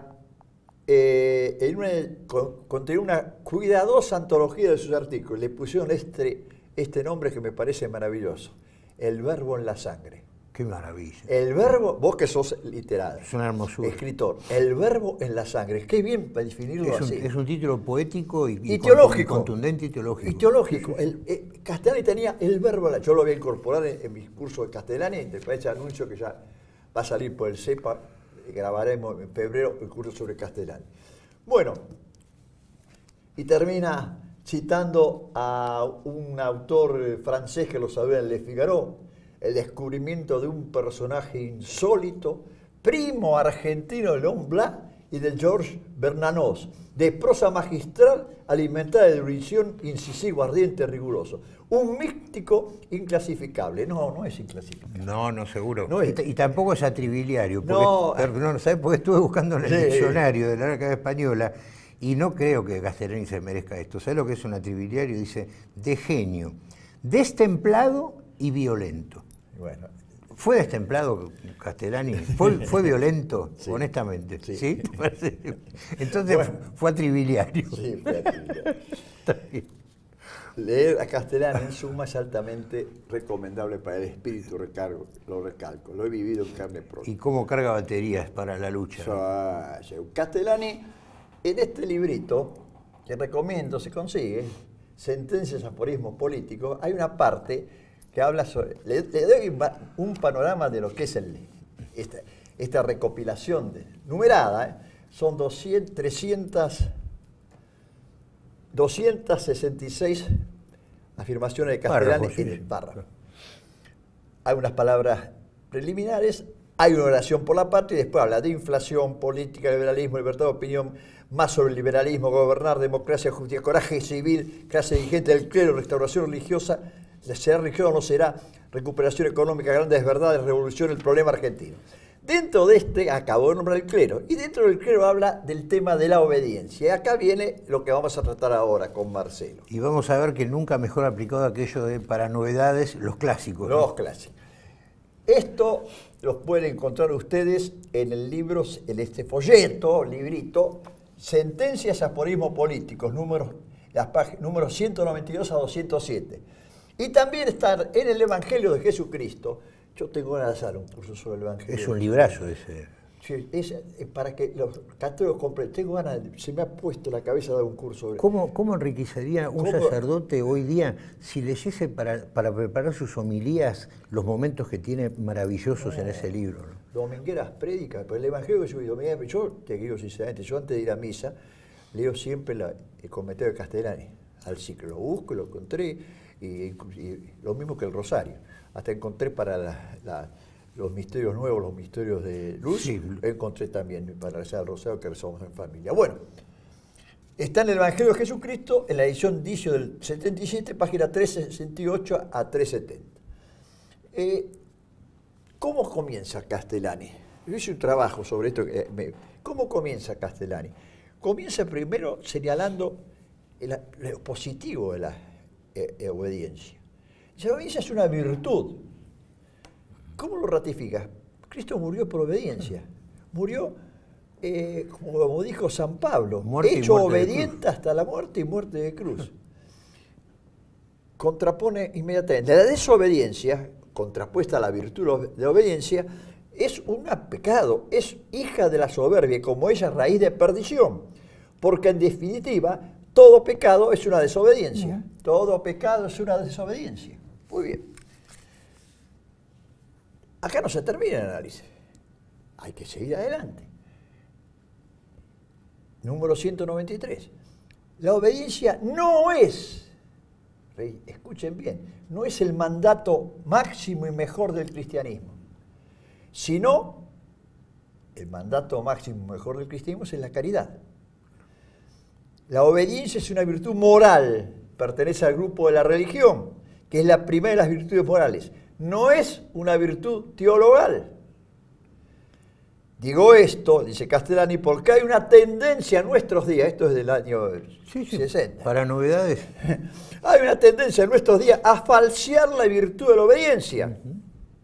eh, en una, con, contenía una cuidadosa antología de sus artículos. Le pusieron este, este nombre que me parece maravilloso, El verbo en la sangre. Qué maravilla. El verbo, vos que sos literal, es una hermosura. Escritor, El verbo en la sangre. Qué bien para definirlo es un, así. Es un título poético y, y, y teológico. Contundente y teológico. Y teológico. El, eh, Castellani tenía el verbo, yo lo voy a incorporar en, en mis cursos de Castellani, y después ese anuncio que ya va a salir por el CEPA. Grabaremos en febrero el curso sobre Castellani. Bueno, y termina citando a un autor francés que lo sabía en Le Figaro, el descubrimiento de un personaje insólito, primo argentino de Léon Blas y de Georges Bernanos, de prosa magistral alimentada de erudición incisivo, ardiente, riguroso. Un místico inclasificable. No, no es inclasificable. No, no, seguro. No es. Y, y tampoco es atribiliario. Porque, no. Perdón, ¿sabes? Porque estuve buscando en el sí. diccionario de la Real Academia Española y no creo que Castellani se merezca esto. ¿Sabes lo que es un atribiliario? Dice, de genio, destemplado y violento. Bueno. ¿Fue destemplado Castellani? ¿Fue, fue violento? Sí. Honestamente. Sí. ¿Sí? Entonces bueno. fue atribiliario. Sí, fue atribiliario. Leer a Castellani en suma es altamente recomendable para el espíritu, recargo, lo recalco, lo he vivido en carne propia. ¿Y cómo carga baterías para la lucha? So, ¿no? Castellani, en este librito, que recomiendo, se consigue, Sentencias, aforismos políticos, hay una parte que habla sobre, le, le doy un panorama de lo que es el, esta, esta recopilación de, numerada, ¿eh? Son doscientas, trescientas, doscientas sesenta y seis afirmaciones de Castellani Párrafo, sí, en el sí. párrafo. Hay unas palabras preliminares, hay una oración por la patria y después habla de inflación, política, liberalismo, libertad de opinión, más sobre el liberalismo, gobernar, democracia, justicia, coraje civil, clase dirigente del clero, restauración religiosa, será religiosa o no será, recuperación económica, grandes verdades, revolución, el problema argentino. Dentro de este, acabo de nombrar el clero, y dentro del clero habla del tema de la obediencia. Y acá viene lo que vamos a tratar ahora con Marcelo. Y vamos a ver que nunca mejor aplicado aquello de para novedades, los clásicos. Los ¿no? clásicos. Esto los pueden encontrar ustedes en el libro, en este folleto, librito, Sentencias a aforismos políticos, números, las páginas, números ciento noventa y dos a doscientos siete. Y también está en el Evangelio de Jesucristo. Yo tengo ganas de hacer un curso sobre el Evangelio. Es un librazo ese. Sí, es, es para que los católicos compren. Tengo ganas, de, se me ha puesto la cabeza de dar un curso sobre ¿Cómo, cómo enriquecería un ¿Cómo? sacerdote hoy día si leyese para, para preparar sus homilías los momentos que tiene maravillosos no. en ese libro? ¿no? Domingueras prédicas, pero el Evangelio que yo vi, yo te digo sinceramente, yo antes de ir a misa, leo siempre la, el comentario de Castellani al ciclo. Lo busco, lo encontré, y, y lo mismo que el Rosario. Hasta encontré para la, la, los misterios nuevos, los misterios de luz, sí. encontré también para rezar el Rosario que rezamos en familia. Bueno, está en el Evangelio de Jesucristo, en la edición Dicio del setenta y siete, página trescientos sesenta y ocho a trescientos setenta. Eh, ¿Cómo comienza Castellani? Yo hice un trabajo sobre esto. Eh, me, ¿Cómo comienza Castellani? Comienza primero señalando el, lo positivo de la eh, obediencia. La obediencia es una virtud. ¿Cómo lo ratifica? Cristo murió por obediencia. Murió, eh, como dijo San Pablo, muerte hecho obediente hasta la muerte y muerte de cruz. Contrapone inmediatamente. La desobediencia, contrapuesta a la virtud de obediencia, es un pecado, es hija de la soberbia, como ella raíz de perdición. Porque en definitiva, todo pecado es una desobediencia. Uh-huh. Todo pecado es una desobediencia. Muy bien. Acá no se termina el análisis. Hay que seguir adelante. Número ciento noventa y tres. La obediencia no es, escuchen bien, no es el mandato máximo y mejor del cristianismo, sino el mandato máximo y mejor del cristianismo es la caridad. La obediencia es una virtud moral, pertenece al grupo de la religión, que es la primera de las virtudes morales. No es una virtud teologal. Digo esto, dice Castellani, porque hay una tendencia en nuestros días, esto es del año sí, sí, sesenta. Para novedades. Hay una tendencia en nuestros días a falsear la virtud de la obediencia. Uh-huh.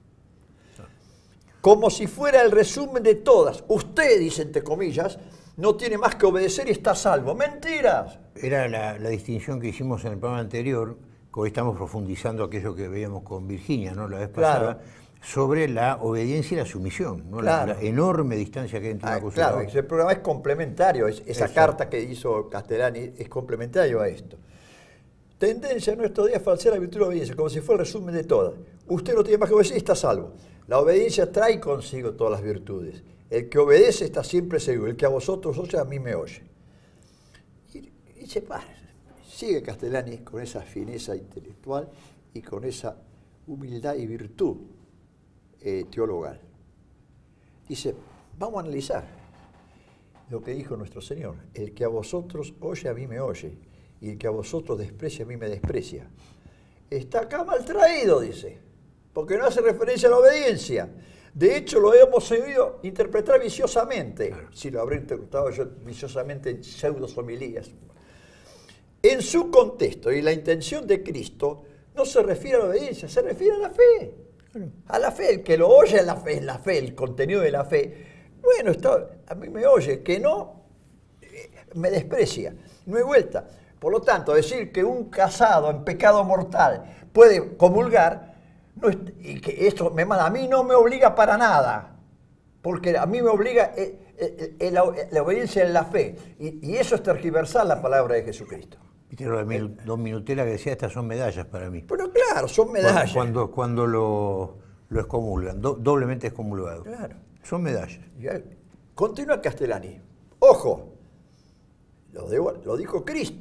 Como si fuera el resumen de todas. Usted, dice entre comillas, no tiene más que obedecer y está a salvo. ¡Mentiras! Era la, la distinción que hicimos en el programa anterior, que hoy estamos profundizando aquello que veíamos con Virginia, ¿no? La vez pasada, claro. sobre la obediencia y la sumisión, ¿no? Claro. la, la enorme distancia que hay entre ah, una cosa claro, y la otra. El programa es complementario, es, esa Exacto. carta que hizo Castellani es complementario a esto. Tendencia en nuestros días a falsear la virtud de la obediencia, como si fuera el resumen de todas. Usted no tiene más que obedecer y está a salvo. La obediencia trae consigo todas las virtudes. El que obedece está siempre seguro. El que a vosotros oye, a mí me oye. Y, y se para. Sigue Castellani con esa fineza intelectual y con esa humildad y virtud eh, teologal. Dice, vamos a analizar lo que dijo nuestro Señor. El que a vosotros oye, a mí me oye. Y el que a vosotros desprecia, a mí me desprecia. Está acá mal traído, dice, porque no hace referencia a la obediencia. De hecho, lo hemos oído interpretar viciosamente. Claro. Si lo habré interpretado yo viciosamente en pseudo-homilías. En su contexto y la intención de Cristo no se refiere a la obediencia, se refiere a la fe. A la fe, el que lo oye es la fe, es la fe, el contenido de la fe. Bueno, está, a mí me oye, el que no, eh, me desprecia. No hay vuelta. Por lo tanto, decir que un casado en pecado mortal puede comulgar, no es, y que esto me manda, a mí no me obliga para nada, porque a mí me obliga eh, eh, eh, la, la obediencia en la fe. Y, y eso es tergiversar la palabra de Jesucristo. Viste lo de Don Minutela que decía, estas son medallas para mí. Pero claro, son medallas. Cuando, cuando lo, lo excomulgan, do, doblemente excomulgado. Claro. Son medallas. Continúa Castellani. Ojo, lo, de, lo dijo Cristo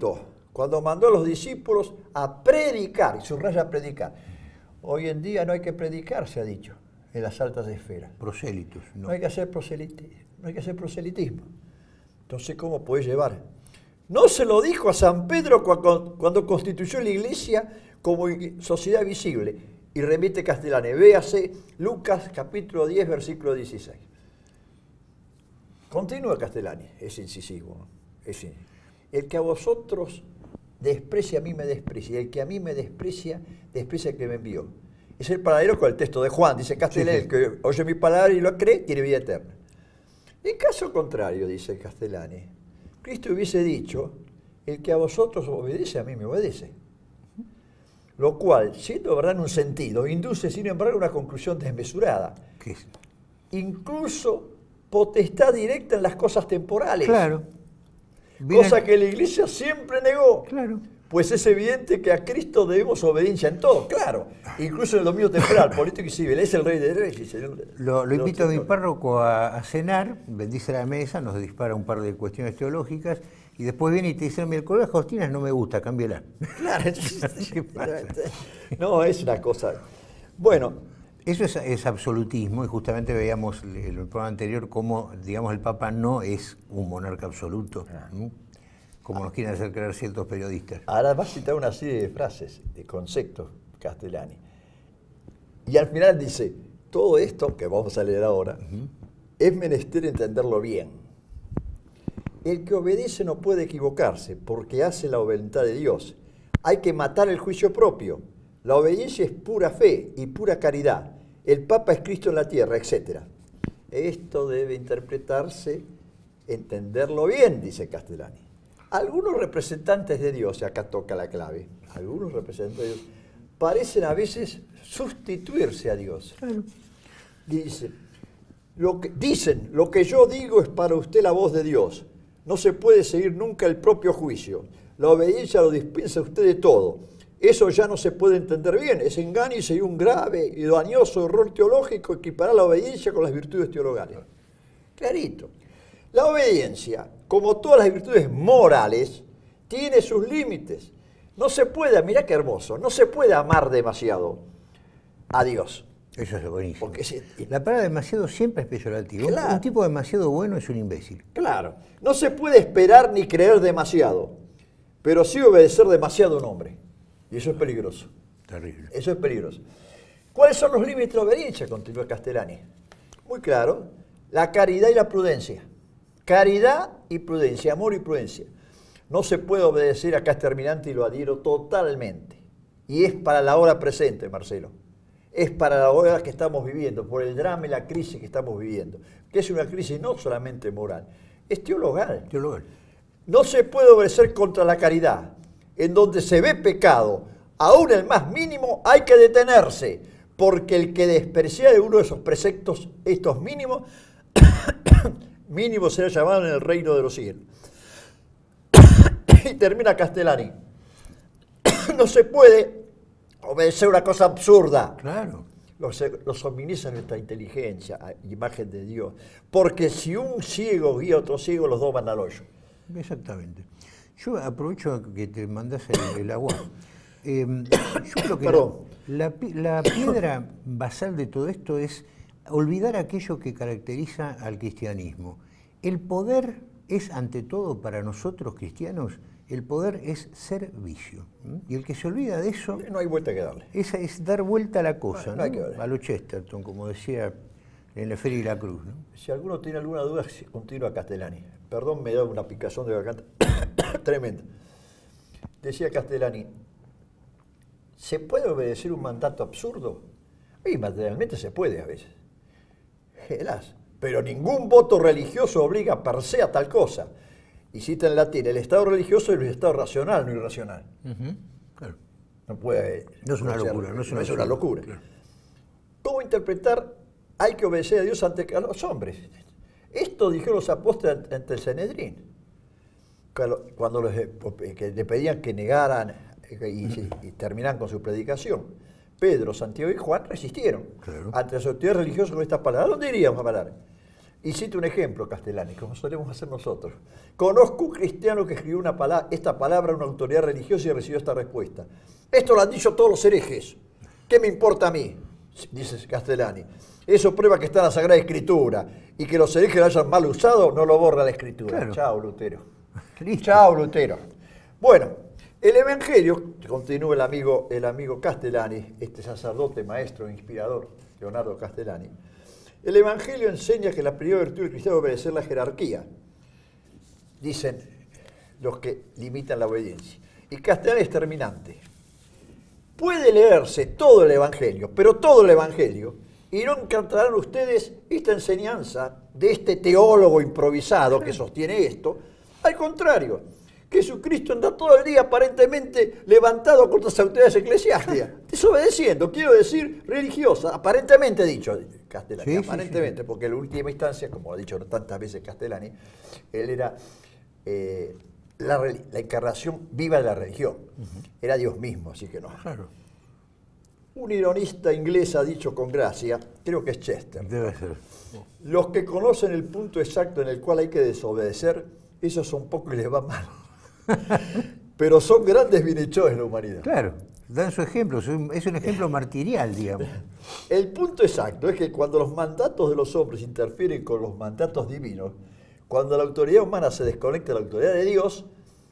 cuando mandó a los discípulos a predicar, y subraya predicar. Hoy en día no hay que predicar, se ha dicho, en las altas esferas. Prosélitos, No, no. hay que hacer proselitismo, no hay que hacer proselitismo. Entonces, ¿cómo puede llevar? No se lo dijo a San Pedro cuando, cuando constituyó la iglesia como sociedad visible. Y remite Castellani, véase Lucas capítulo diez, versículo dieciséis. Continúa Castellani, es incisivo, ¿no? Es incisivo. El que a vosotros desprecia, a mí me desprecia. Y el que a mí me desprecia, desprecia al que me envió. Es el paralelo con el texto de Juan. Dice Castellani, sí, sí. El que oye mi palabra y lo cree, tiene vida eterna. En caso contrario, dice Castellani, Cristo hubiese dicho, el que a vosotros obedece, a mí me obedece. Lo cual, siendo verdad en un sentido, induce sin embargo una conclusión desmesurada. ¿Qué es? Incluso potestad directa en las cosas temporales. Claro. Cosa Viene... que la Iglesia siempre negó. Claro. Pues es evidente que a Cristo debemos obediencia en todo, claro. Incluso en el dominio temporal, político y civil. Es el Rey de Reyes y Señor de... Lo, lo invito a mi párroco a, a cenar, bendice la mesa, nos dispara un par de cuestiones teológicas y después viene y te dice, el color de Faustina no me gusta, cámbiala. Claro. ¿Qué pasa? No, es una cosa... Bueno... Eso es, es absolutismo y justamente veíamos en el programa anterior cómo, digamos, el Papa no es un monarca absoluto, ¿no? Como nos quieren hacer creer ciertos periodistas. Ahora va a citar una serie de frases, de conceptos, Castellani. Y al final dice, todo esto, que vamos a leer ahora, uh-huh. es menester entenderlo bien. El que obedece no puede equivocarse, porque hace la voluntad de Dios. Hay que matar el juicio propio. La obediencia es pura fe y pura caridad. El Papa es Cristo en la tierra, etcétera. Esto debe interpretarse, entenderlo bien, dice Castellani. Algunos representantes de Dios, y acá toca la clave, algunos representantes de Dios, parecen a veces sustituirse a Dios. Claro. Dice, lo que, dicen, lo que yo digo es para usted la voz de Dios. No se puede seguir nunca el propio juicio. La obediencia lo dispensa usted de todo. Eso ya no se puede entender bien. Es engaño y un grave y dañoso error teológico equiparar la obediencia con las virtudes teologales. Clarito. La obediencia, como todas las virtudes morales, tiene sus límites. No se puede, mirá qué hermoso, no se puede amar demasiado a Dios. Eso es buenísimo. Porque se, la palabra demasiado siempre es peyorativo. Claro. Un, un tipo demasiado bueno es un imbécil. Claro. No se puede esperar ni creer demasiado, pero sí obedecer demasiado a un hombre. Y eso es peligroso. Terrible. Eso es peligroso. ¿Cuáles son los límites de la obediencia? Continúa Castellani. Muy claro. La caridad y la prudencia. Caridad y prudencia, amor y prudencia. No se puede obedecer, acá es terminante y lo adhiero totalmente. Y es para la hora presente, Marcelo. Es para la hora que estamos viviendo, por el drama y la crisis que estamos viviendo. Que es una crisis no solamente moral, es teologal. Teologal. No se puede obedecer contra la caridad. En donde se ve pecado, aún el más mínimo, hay que detenerse, porque el que desprecia de uno de esos preceptos, estos mínimos, mínimos será llamado en el reino de los cielos. Y termina Castellani. No se puede obedecer una cosa absurda. Claro. Los, los omniza nuestra inteligencia, imagen de Dios. Porque si un ciego guía a otro ciego, los dos van al hoyo. Exactamente. Yo aprovecho que te mandas el, el agua. Eh, yo creo que la, la, la piedra basal de todo esto es olvidar aquello que caracteriza al cristianismo. El poder es, ante todo, para nosotros cristianos, el poder es servicio. Y el que se olvida de eso... No hay vuelta que darle. Es, es dar vuelta a la cosa, no, no ¿no? A lo Chesterton, como decía en la Feria y la Cruz, ¿no? Si alguno tiene alguna duda, continúa Castellani. Perdón, me da una picazón de garganta tremenda. Decía Castellani, ¿se puede obedecer un mandato absurdo? Y materialmente se puede a veces. Helás. Pero ningún voto religioso obliga per se a tal cosa. Y cita en latín, el estado religioso es el estado racional, no irracional. Uh-huh. Claro. No puede... No es una no locura. Ser, no es una, no es una locura. Claro. ¿Cómo interpretar? Hay que obedecer a Dios ante a los hombres. Esto dijeron los apóstoles ante el Sanedrín. Cuando los, que le pedían que negaran y, y terminaran con su predicación. Pedro, Santiago y Juan resistieron. Claro. Ante las autoridades religiosas con estas palabras. ¿A dónde iríamos a parar? Y cito un ejemplo, Castellani, como solemos hacer nosotros. Conozco un cristiano que escribió una pala esta palabra a una autoridad religiosa y recibió esta respuesta. Esto lo han dicho todos los herejes. ¿Qué me importa a mí? Dice Castellani. Eso prueba que está en la Sagrada Escritura. Y que los herejes lo hayan mal usado, no lo borra la Escritura. Claro. Chao, Lutero. Chao, Lutero. Bueno, el Evangelio, continúa el amigo, el amigo Castellani, este sacerdote, maestro, inspirador, Leonardo Castellani. El Evangelio enseña que la primera virtud del cristiano es obedecer la jerarquía, dicen los que limitan la obediencia. Y Castellani es terminante. Puede leerse todo el Evangelio, pero todo el Evangelio, y no encontrarán ustedes esta enseñanza de este teólogo improvisado que sostiene esto. Al contrario, Jesucristo anda todo el día aparentemente levantado contra las autoridades eclesiásticas, desobedeciendo, quiero decir, religiosa, aparentemente dicho, Castellani, sí, aparentemente, sí, sí. porque en última instancia, como ha dicho tantas veces Castellani, él era eh, la, la encarnación viva de la religión, uh-huh. Era Dios mismo, así que no. Claro. Un ironista inglés ha dicho con gracia, creo que es Chester, debe ser. Los que conocen el punto exacto en el cual hay que desobedecer, esos son pocos y les va mal. Pero son grandes bienhechores de la humanidad. Claro, dan su ejemplo, es un, es un ejemplo martirial, digamos. El punto exacto es que cuando los mandatos de los hombres interfieren con los mandatos divinos, cuando la autoridad humana se desconecta de la autoridad de Dios,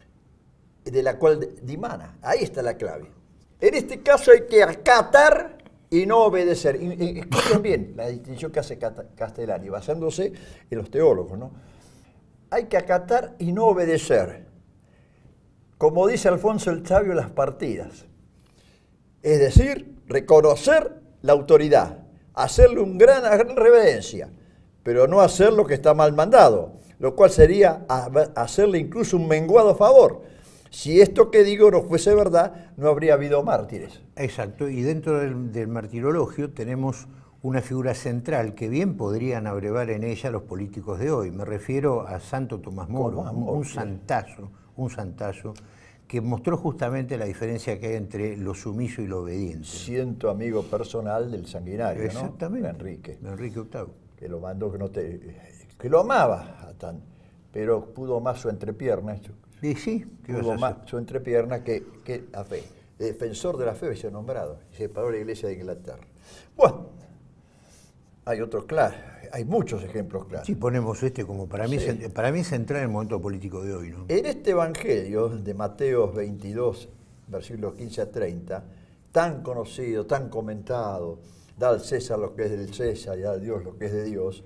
de la cual dimana, ahí está la clave. En este caso hay que acatar y no obedecer. Y, y, escuchen bien la distinción que hace Castellani, basándose en los teólogos, ¿no? Hay que acatar y no obedecer. Como dice Alfonso el Sabio en las partidas. Es decir, reconocer la autoridad, hacerle un gran, una gran reverencia, pero no hacer lo que está mal mandado, lo cual sería hacerle incluso un menguado favor. Si esto que digo no fuese verdad, no habría habido mártires. Exacto, y dentro del, del martirologio tenemos una figura central que bien podrían abrevar en ella los políticos de hoy. Me refiero a Santo Tomás Moro, un, un santazo, un santazo, que mostró justamente la diferencia que hay entre lo sumiso y lo obediente. Siento amigo personal del sanguinario, exactamente, ¿no? Enrique. Enrique octavo. Que lo mandó, que, no te, que lo amaba, tan, pero pudo más su entrepierna. Sí, sí, pudo más su entrepierna que, que la fe. Defensor de la fe se ha nombrado, y se separó de la Iglesia de Inglaterra. Bueno, hay otros claros, hay muchos ejemplos claros. Sí, ponemos este como para mí, sí. Para mí central en el momento político de hoy, ¿no? En este Evangelio de Mateo veintidós, versículos quince a treinta, tan conocido, tan comentado, da al César lo que es del César y da al Dios lo que es de Dios,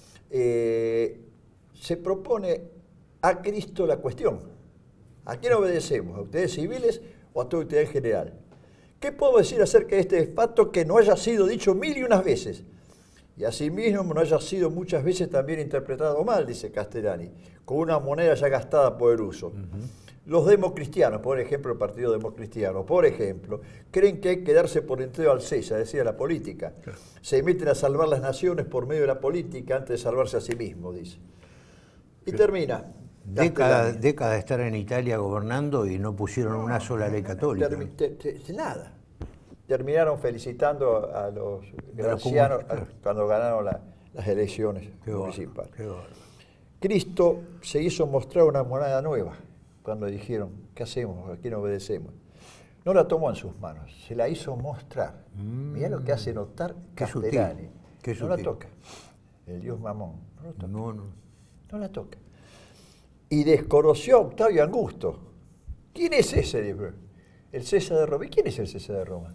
eh, se propone a Cristo la cuestión. ¿A quién obedecemos? ¿A ustedes civiles o a toda autoridad en general? ¿Qué puedo decir acerca de este pacto que no haya sido dicho mil y unas veces? Y asimismo no haya sido muchas veces también interpretado mal, dice Castellani, con una moneda ya gastada por el uso. Uh-huh. Los democristianos, por ejemplo, el Partido Democristiano, por ejemplo, creen que hay que darse por entero al César, es decir, a la política. Claro. Se meten a salvar las naciones por medio de la política antes de salvarse a sí mismo, dice. Y termina. Década, década de estar en Italia gobernando y no pusieron no, una sola ley católica. Termi te, te, nada. Terminaron felicitando a los gracianos cuando ganaron la, las elecciones qué municipales. Qué Cristo se hizo mostrar una moneda nueva cuando dijeron, ¿qué hacemos? ¿A quién obedecemos? No la tomó en sus manos, se la hizo mostrar. Mm. Mirá lo que hace notar Castellani. Qué no la toca. El dios Mamón. No la toca. No, no. No la toca. Y desconoció a Octavio Augusto. ¿Quién es ese? El César de Roma. ¿Y quién es el César de Roma?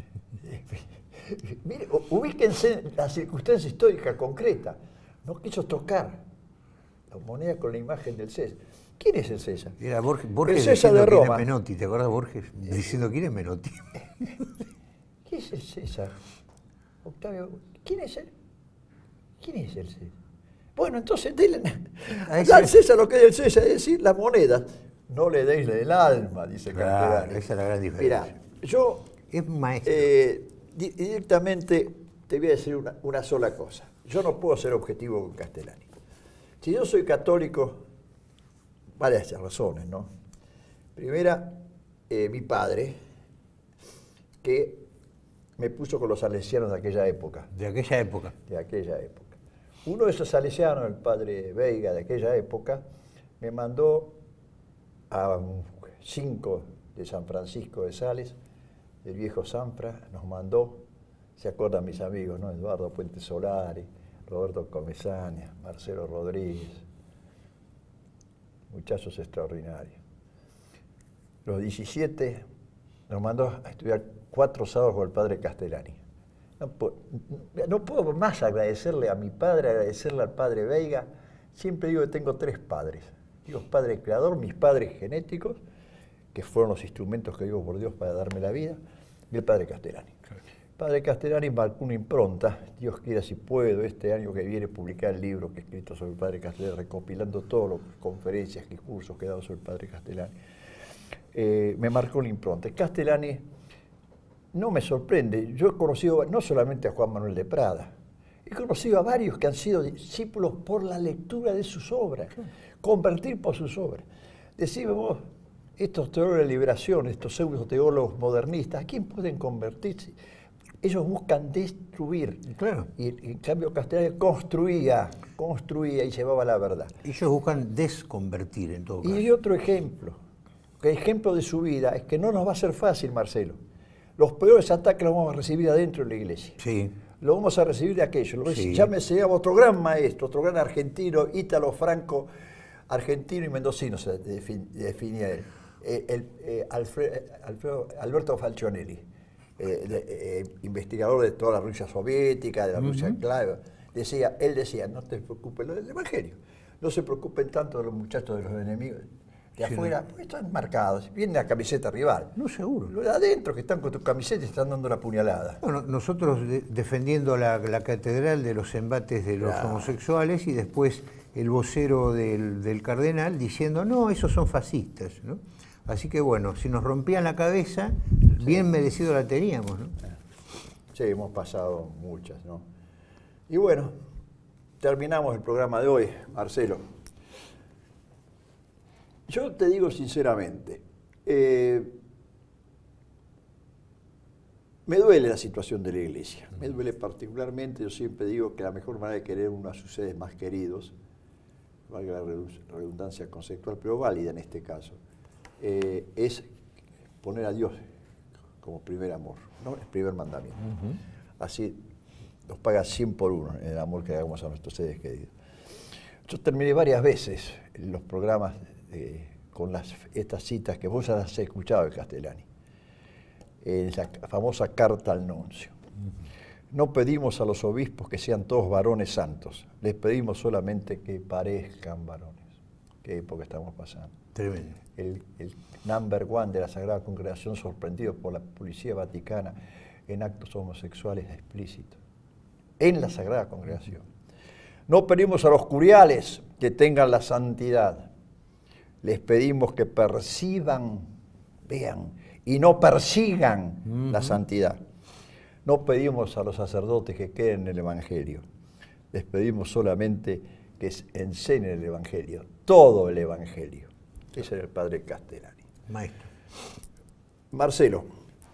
Mire, ubíquense la circunstancia histórica concreta. No quiso tocar la moneda con la imagen del César. ¿Quién es el César? Era Borges, Borges el César de Roma. ¿Quién es Menotti? ¿Te acuerdas Borges diciendo quién es Menotti? ¿Qué es el César? Octavio, ¿quién es él? ¿Quién es el César? Bueno, entonces denle al César lo que es el César, es decir, las monedas. No le deis el alma, dice claro, Castellani. Esa es la gran diferencia. Mirá, yo es maestro. Eh, directamente te voy a decir una, una sola cosa. Yo no puedo ser objetivo con Castellani. Si yo soy católico, varias razones, ¿no? Primera, eh, mi padre, que me puso con los salesianos de aquella época. De aquella época. De aquella época. Uno de esos salesianos, el padre Veiga de aquella época, me mandó a cinco de San Francisco de Sales, del viejo Sanfra, nos mandó, se acuerdan mis amigos, ¿no? Eduardo Puente Solari, Roberto Comesaña, Marcelo Rodríguez, muchachos extraordinarios. Los diecisiete nos mandó a estudiar cuatro sábados con el padre Castellani. No puedo, no puedo más agradecerle a mi padre, agradecerle al padre Veiga. Siempre digo que tengo tres padres. Dios Padre Creador, mis padres genéticos, que fueron los instrumentos que digo por Dios para darme la vida, y el padre Castellani. El padre Castellani marcó una impronta. Dios quiera, si puedo, este año que viene publicar el libro que he escrito sobre el padre Castellani, recopilando todas las conferencias y cursos que he dado sobre el padre Castellani. Eh, me marcó una impronta. Castellani no me sorprende. Yo he conocido no solamente a Juan Manuel de Prada, he conocido a varios que han sido discípulos por la lectura de sus obras, convertir por sus obras. Decime vos, estos teólogos de liberación, estos pseudo teólogos modernistas, ¿a quién pueden convertirse? Ellos buscan destruir. Claro. Y en cambio Castellani construía, construía y llevaba la verdad. Ellos buscan desconvertir en todo caso. Y otro ejemplo, que ejemplo de su vida, es que no nos va a ser fácil, Marcelo. Los peores ataques los vamos a recibir adentro de la iglesia. Sí. Lo vamos a recibir de aquello. Sí. Ya me se otro gran maestro, otro gran argentino, Ítalo Franco, argentino y mendocino, se definía él. El, el, eh, Alfredo, Alfredo, Alberto Falcionelli, eh, de, eh, investigador de toda la Rusia soviética, de la uh-huh. Rusia clave, decía, él decía, no te preocupes del Evangelio, no se preocupen tanto de los muchachos de los enemigos de sí, afuera, no. Porque están marcados, viene la camiseta rival. No, seguro. Los de adentro que están con tu camiseta están dando la puñalada. Bueno, nosotros de, defendiendo la, la catedral de los embates de los claro. homosexuales y después el vocero del, del cardenal diciendo, no, esos son fascistas, ¿no? Así que bueno, si nos rompían la cabeza, sí. bien merecido la teníamos, ¿no? Sí, hemos pasado muchas, ¿no? Y bueno, terminamos el programa de hoy, Marcelo. Yo te digo sinceramente, eh, me duele la situación de la iglesia, me duele particularmente, yo siempre digo que la mejor manera de querer uno a sus seres más queridos, valga la redundancia conceptual, pero válida en este caso, eh, es poner a Dios como primer amor, ¿no? El primer mandamiento. Uh-huh. Así nos paga cien por uno en el amor que hagamos a nuestros seres queridos. Yo terminé varias veces en los programas eh, con las, estas citas que vos ya las has escuchado de Castellani, en la famosa carta al nuncio. Uh-huh. No pedimos a los obispos que sean todos varones santos, les pedimos solamente que parezcan varones. Qué época estamos pasando. Tremendo. El, el number one de la Sagrada Congregación sorprendido por la Policía Vaticana en actos homosexuales explícitos. En la Sagrada Congregación. No pedimos a los curiales que tengan la santidad. Les pedimos que perciban, vean, y no persigan uh-huh. la santidad. No pedimos a los sacerdotes que queden en el Evangelio. Les pedimos solamente que enseñen el Evangelio, todo el Evangelio. Ese era el padre Castellani. Maestro. Marcelo,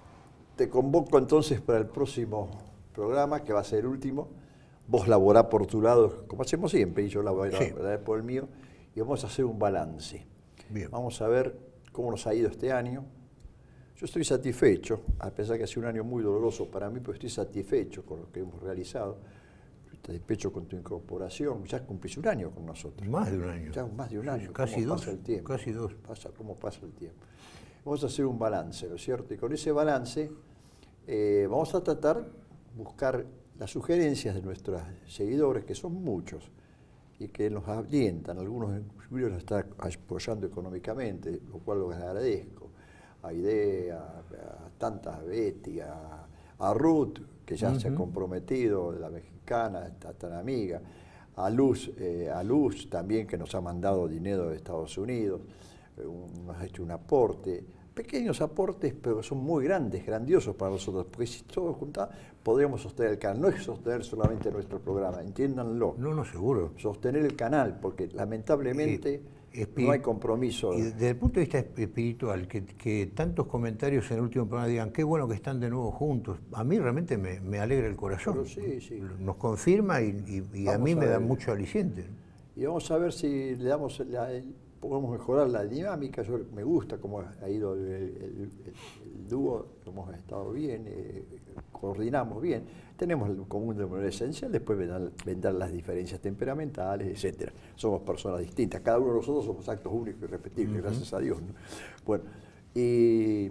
te convoco entonces para el próximo programa, que va a ser el último. Vos laborá por tu lado, como hacemos siempre, y yo laboré sí. por el mío, y vamos a hacer un balance. Bien. Vamos a ver cómo nos ha ido este año. Yo estoy satisfecho, a pesar que ha sido un año muy doloroso para mí, pero estoy satisfecho con lo que hemos realizado. Estoy satisfecho con tu incorporación. Ya cumplís un año con nosotros. Más de un año. Ya más de un año. Casi dos. Pasa el tiempo. Casi dos. Pasa, ¿Cómo pasa el tiempo? Vamos a hacer un balance, ¿no es cierto? Y con ese balance eh, vamos a tratar de buscar las sugerencias de nuestros seguidores, que son muchos, y que nos alientan. Algunos nos están apoyando económicamente, lo cual lo agradezco. A Idea, a tantas, a Betty, a, a Ruth, que ya uh-huh. se ha comprometido, la mexicana, está tan amiga, a Luz, eh, a Luz también, que nos ha mandado dinero de Estados Unidos, eh, un, nos ha hecho un aporte, pequeños aportes, pero son muy grandes, grandiosos para nosotros, porque si todos juntamos, podríamos sostener el canal. No es sostener solamente nuestro programa, entiéndanlo. No, no, seguro. Sostener el canal, porque lamentablemente Eh, no hay compromiso. Y desde el punto de vista espiritual, que, que tantos comentarios en el último programa digan qué bueno que están de nuevo juntos, a mí realmente me, me alegra el corazón. Pero sí, sí. Nos confirma y, y, y a mí Vamos me a da ver. mucho aliciente. Y vamos a ver si le damos la, el- podemos mejorar la dinámica. Yo me gusta cómo ha ido el, el- el- el dúo, hemos estado bien, eh, coordinamos bien, tenemos el común denominador esencial, después vendrán, vendrán las diferencias temperamentales, etcétera. Somos personas distintas, cada uno de nosotros somos actos únicos y repetibles, uh-huh. Gracias a Dios, ¿no? Bueno, y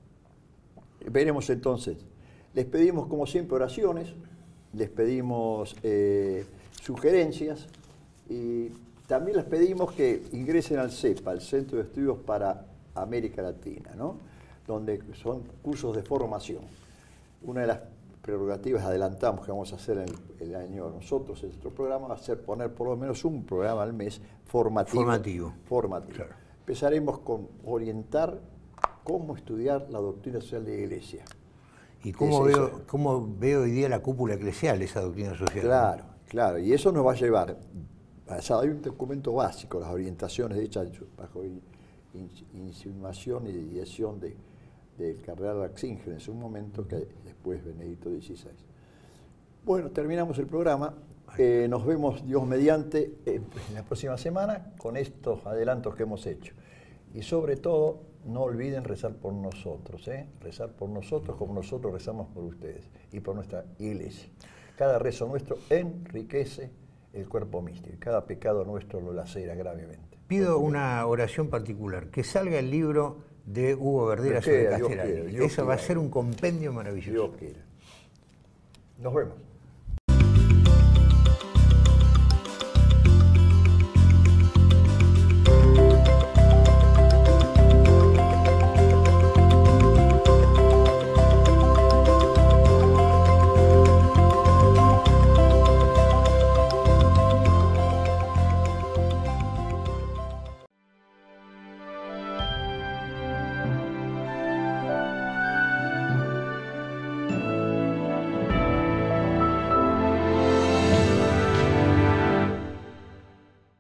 veremos entonces. Les pedimos, como siempre, oraciones, les pedimos eh, sugerencias y también les pedimos que ingresen al CEPA, al Centro de Estudios para América Latina, ¿no? Donde son cursos de formación. Una de las prerrogativas, adelantamos, que vamos a hacer en el, el año nosotros, en nuestro programa, va a ser poner por lo menos un programa al mes formativo. Formativo. Formativo. Claro. Empezaremos con orientar cómo estudiar la doctrina social de la Iglesia. ¿Y cómo Es veo, eso. cómo veo hoy día la cúpula eclesial, esa doctrina social? Claro, claro. Y eso nos va a llevar, o sea, hay un documento básico, las orientaciones hechas bajo in, in, insinuación y dirección de, del cardenal Ratzinger en su momento, que después Benedicto dieciséis. Bueno, terminamos el programa. Eh, nos vemos, Dios mediante, eh, en la próxima semana con estos adelantos que hemos hecho. Y sobre todo, no olviden rezar por nosotros, ¿eh? Rezar por nosotros como nosotros rezamos por ustedes y por nuestra iglesia. Cada rezo nuestro enriquece el cuerpo místico, cada pecado nuestro lo lacera gravemente. Pido una oración particular, que salga el libro de Hugo Verdera sobre Dios Castellani. quiera, Dios Eso va a quiera. ser un compendio maravilloso. Dios quiera. Nos vemos.